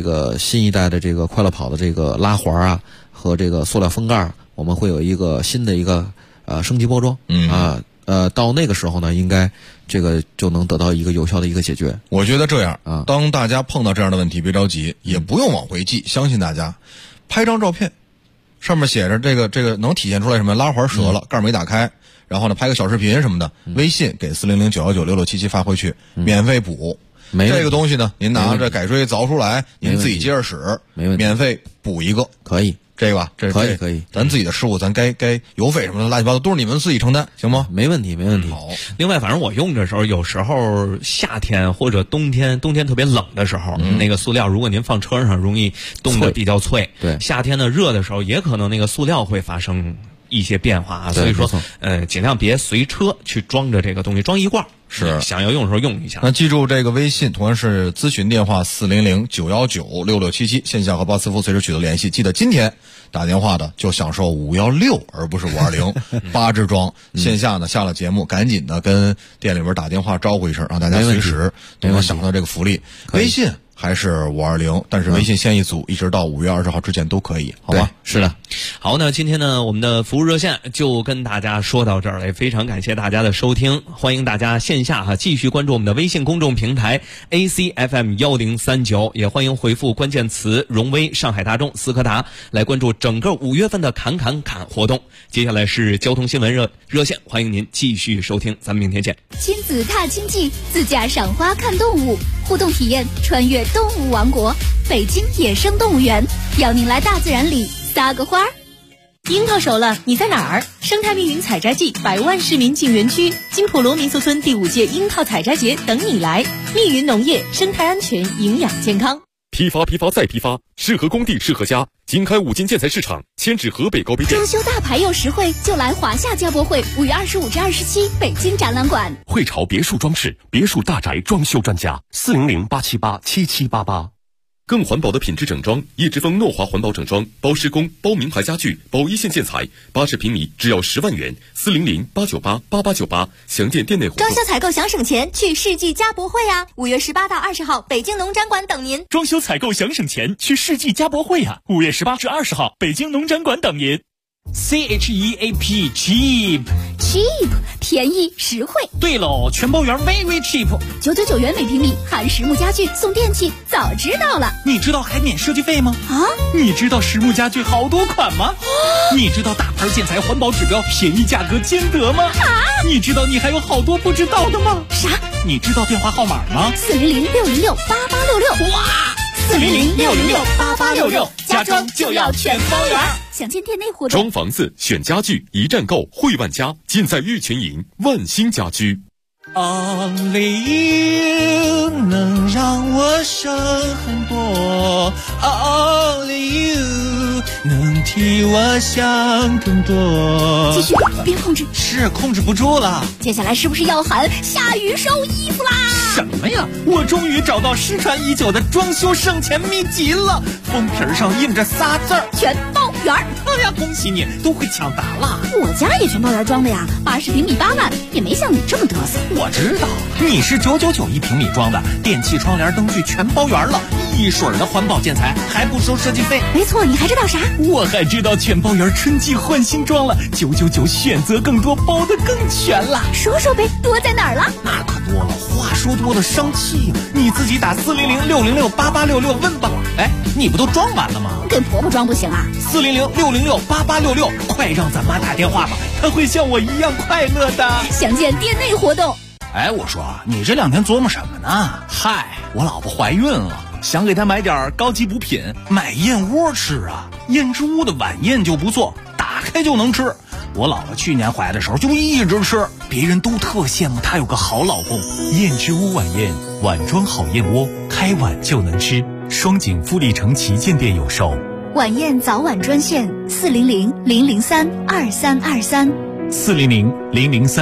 个新一代的这个快乐跑的这个拉环啊和这个塑料封盖，我们会有一个新的一个升级包装。到那个时候呢，应该这个就能得到一个有效的一个解决。 我觉得这样啊，当大家碰到这样的问题，别着急，也不用往回记，相信大家，拍张照片，上面写着这个能体现出来什么？拉环折了，盖没打开，然后呢拍个小视频什么的，微信给400-919-6677发回去，免费补。这个东西呢，您拿着改锥凿出来，您自己接着使， 没问题， 免费补一个， 可以。 这个吧，这可以， 咱自己的事务，咱该邮费什么的乱七八糟都是你们自己承担，行吗？ 没问题。 好。 另外，反正我用的时候，有时候夏天或者冬天特别冷的时候，那个塑料如果您放车上，容易冻得比较脆。 对， 夏天呢热的时候，也可能那个塑料会发生一些变化啊。所以说，尽量别随车去装着这个东西，装一罐。 是想要用的时候用一下。 那记住这个微信，同样是咨询电话400-919-6677，线下和巴斯夫随时取得联系。记得今天打电话的就享受516，而不是520，8支装。线下呢下了节目，赶紧的跟店里边打电话招呼一声，让大家随时都能享受到这个福利。微信还是520，但是微信限一组，一直到5月20号之前都可以，好吧？ 是的。 好，那今天呢，我们的服务热线就跟大家说到这儿了，也非常感谢大家的收听，欢迎大家线下继续关注我们的微信公众平台 ACFM1039，也欢迎回复关键词荣威、上海大众、斯柯达来关注整个5月份的侃活动。接下来是交通新闻热线，欢迎您继续收听，咱们明天见。 亲子踏青记，自驾赏花看动物，互动体验穿越动物王国，北京野生动物园邀您来大自然里撒个花。 樱桃熟了，你在哪儿？生态密云采摘季，100万市民进园区，金普罗民宿村第5届樱桃采摘节等你来。密云农业，生态安全，营养健康。 批发再批发，适合工地适合家。经开5金建材市场，迁至河北高碑店。 装修大牌又实惠，就来华夏家博会，5月25至27，北京展览馆。 汇潮别墅装饰，别墅大宅装修专家，400-878-7788。 更环保的品质整装，叶之峰诺华环保整装，包施工、包名牌家具、包一线建材，80平米只要10万元，400-898-8898，详见店内活动。 装修采购想省钱，去世纪家博会啊！5月18到20号，北京农展馆等您。 装修采购想省钱，去世纪家博会啊！5月18至20号，北京农展馆等您。 CHEAP cheap 便宜实惠。 对喽，全包圆 very cheap， 999元每平米，含实木家具送电器，早知道了。 你知道还免设计费吗？你知道实木家具好多款吗？你知道大牌建材环保指标，便宜价格兼得吗？你知道你还有好多不知道的吗？ 啥？ 你知道电话号码吗 ？400-606-8866。 哇！400-606-8866，家装就要全包圆。 详见店内活动。 装房子选家具，一站购汇万家，尽在玉泉营万兴家居。 Only you 能让我省很多 ，Only you 能替我想更多。 继续，别控制。 是控制不住了。 接下来是不是要喊下雨收衣服啦？ 什么呀？我终于找到失传已久的装修省钱秘籍了，封皮上印着仨字儿： 全包圆。 哎呀，恭喜你，都会抢答了。 我家也全包圆装的呀，80平米8万，也没像你这么嘚瑟。 我知道，你是999一平米装的，电器、窗帘、灯具全包圆了，一水的环保建材，还不收设计费。 没错，你还知道啥？ 我还知道全包圆春季换新装了，999选择更多，包得更全了。 说说呗，多在哪儿了？ 那可多了，话说多了伤气呀。你自己打400-606-8866问吧。哎，你不都装完了吗？ 给婆婆装不行啊 ？400-606-8866，快让咱妈打电话吧，她会像我一样快乐的。 详见店内活动。 哎，我说你这2天琢磨什么呢？嗨，我老婆怀孕了，想给她买点高级补品，买燕窝吃啊。燕之屋的晚宴就不错，打开就能吃。我老婆去年怀的时候就一直吃，别人都特羡慕她有个好老公。 燕之屋晚宴，碗装好燕窝，开碗就能吃。双井富力城旗舰店有售。 晚宴早晚专线400-003-2323。 400-003-2323。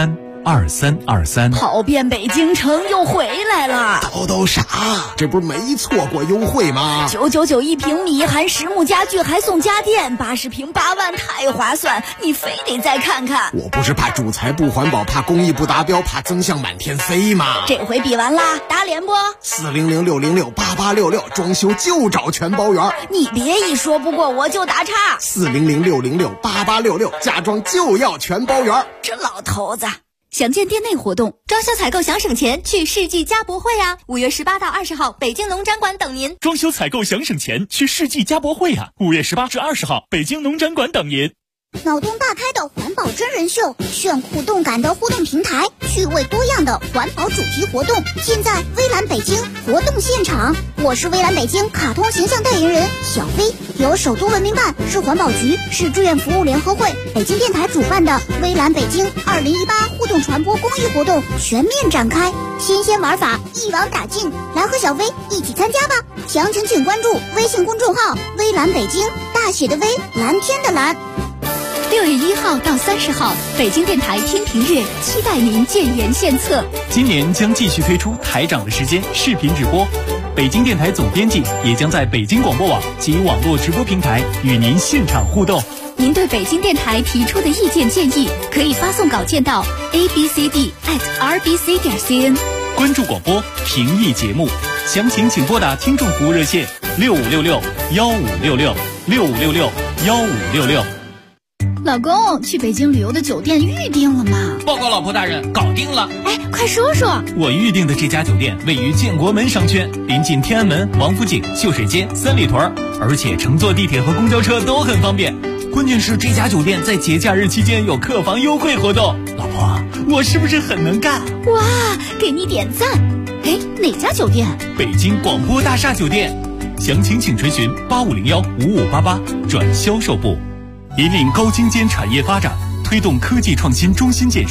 2323。 跑遍北京城又回来了。 叨啥？这不是没错过优惠吗 ？999一平米，含实木家具还送家电，80平8万，太划算！你非得再看看。 我不是怕主材不环保，怕工艺不达标，怕增项满天飞吗？ 这回比完啦，打脸不 ？400-606-8866，装修就找全包圆。 你别一说不过我就打岔。 400-606-8866，家装就要全包圆。 这老头子。详见店内活动，装修采购想省钱，去世纪家博会啊！5月18到20号，北京农展馆等您。 装修采购想省钱，去世纪家博会啊！5月18至20号，北京农展馆等您。 脑洞大开的环保真人秀，炫酷动感的互动平台，趣味多样的环保主题活动，尽在微蓝北京活动现场。我是微蓝北京卡通形象代言人小飞，由首都文明办、市环保局、市志愿服务联合会、北京电台主办的微蓝北京2018互动传播公益活动全面展开，新鲜玩法一网打尽，来和小飞一起参加吧！详情请关注微信公众号微蓝北京，大写的微，蓝天的蓝。 6月1号到30号，北京电台听评月，期待您建言献策。 今年将继续推出台长的时间视频直播，北京电台总编辑也将在北京广播网及网络直播平台与您现场互动。 您对北京电台提出的意见建议，可以发送稿件到 abcd@rbc.cn。 关注广播，评议节目，详情请拨打听众服务热线6566-1566，6566-1566。 老公，去北京旅游的酒店预定了吗？ 报告老婆大人，搞定了。 哎，快说说。 我预定的这家酒店位于建国门商圈，临近天安门、王府井、秀水街、三里屯，而且乘坐地铁和公交车都很方便。关键是这家酒店在节假日期间有客房优惠活动。老婆，我是不是很能干？ 哇，给你点赞。哎，哪家酒店？ 北京广播大厦酒店。详情请垂询8501-5588转销售部。引领高精尖产业发展，推动科技创新中心建设。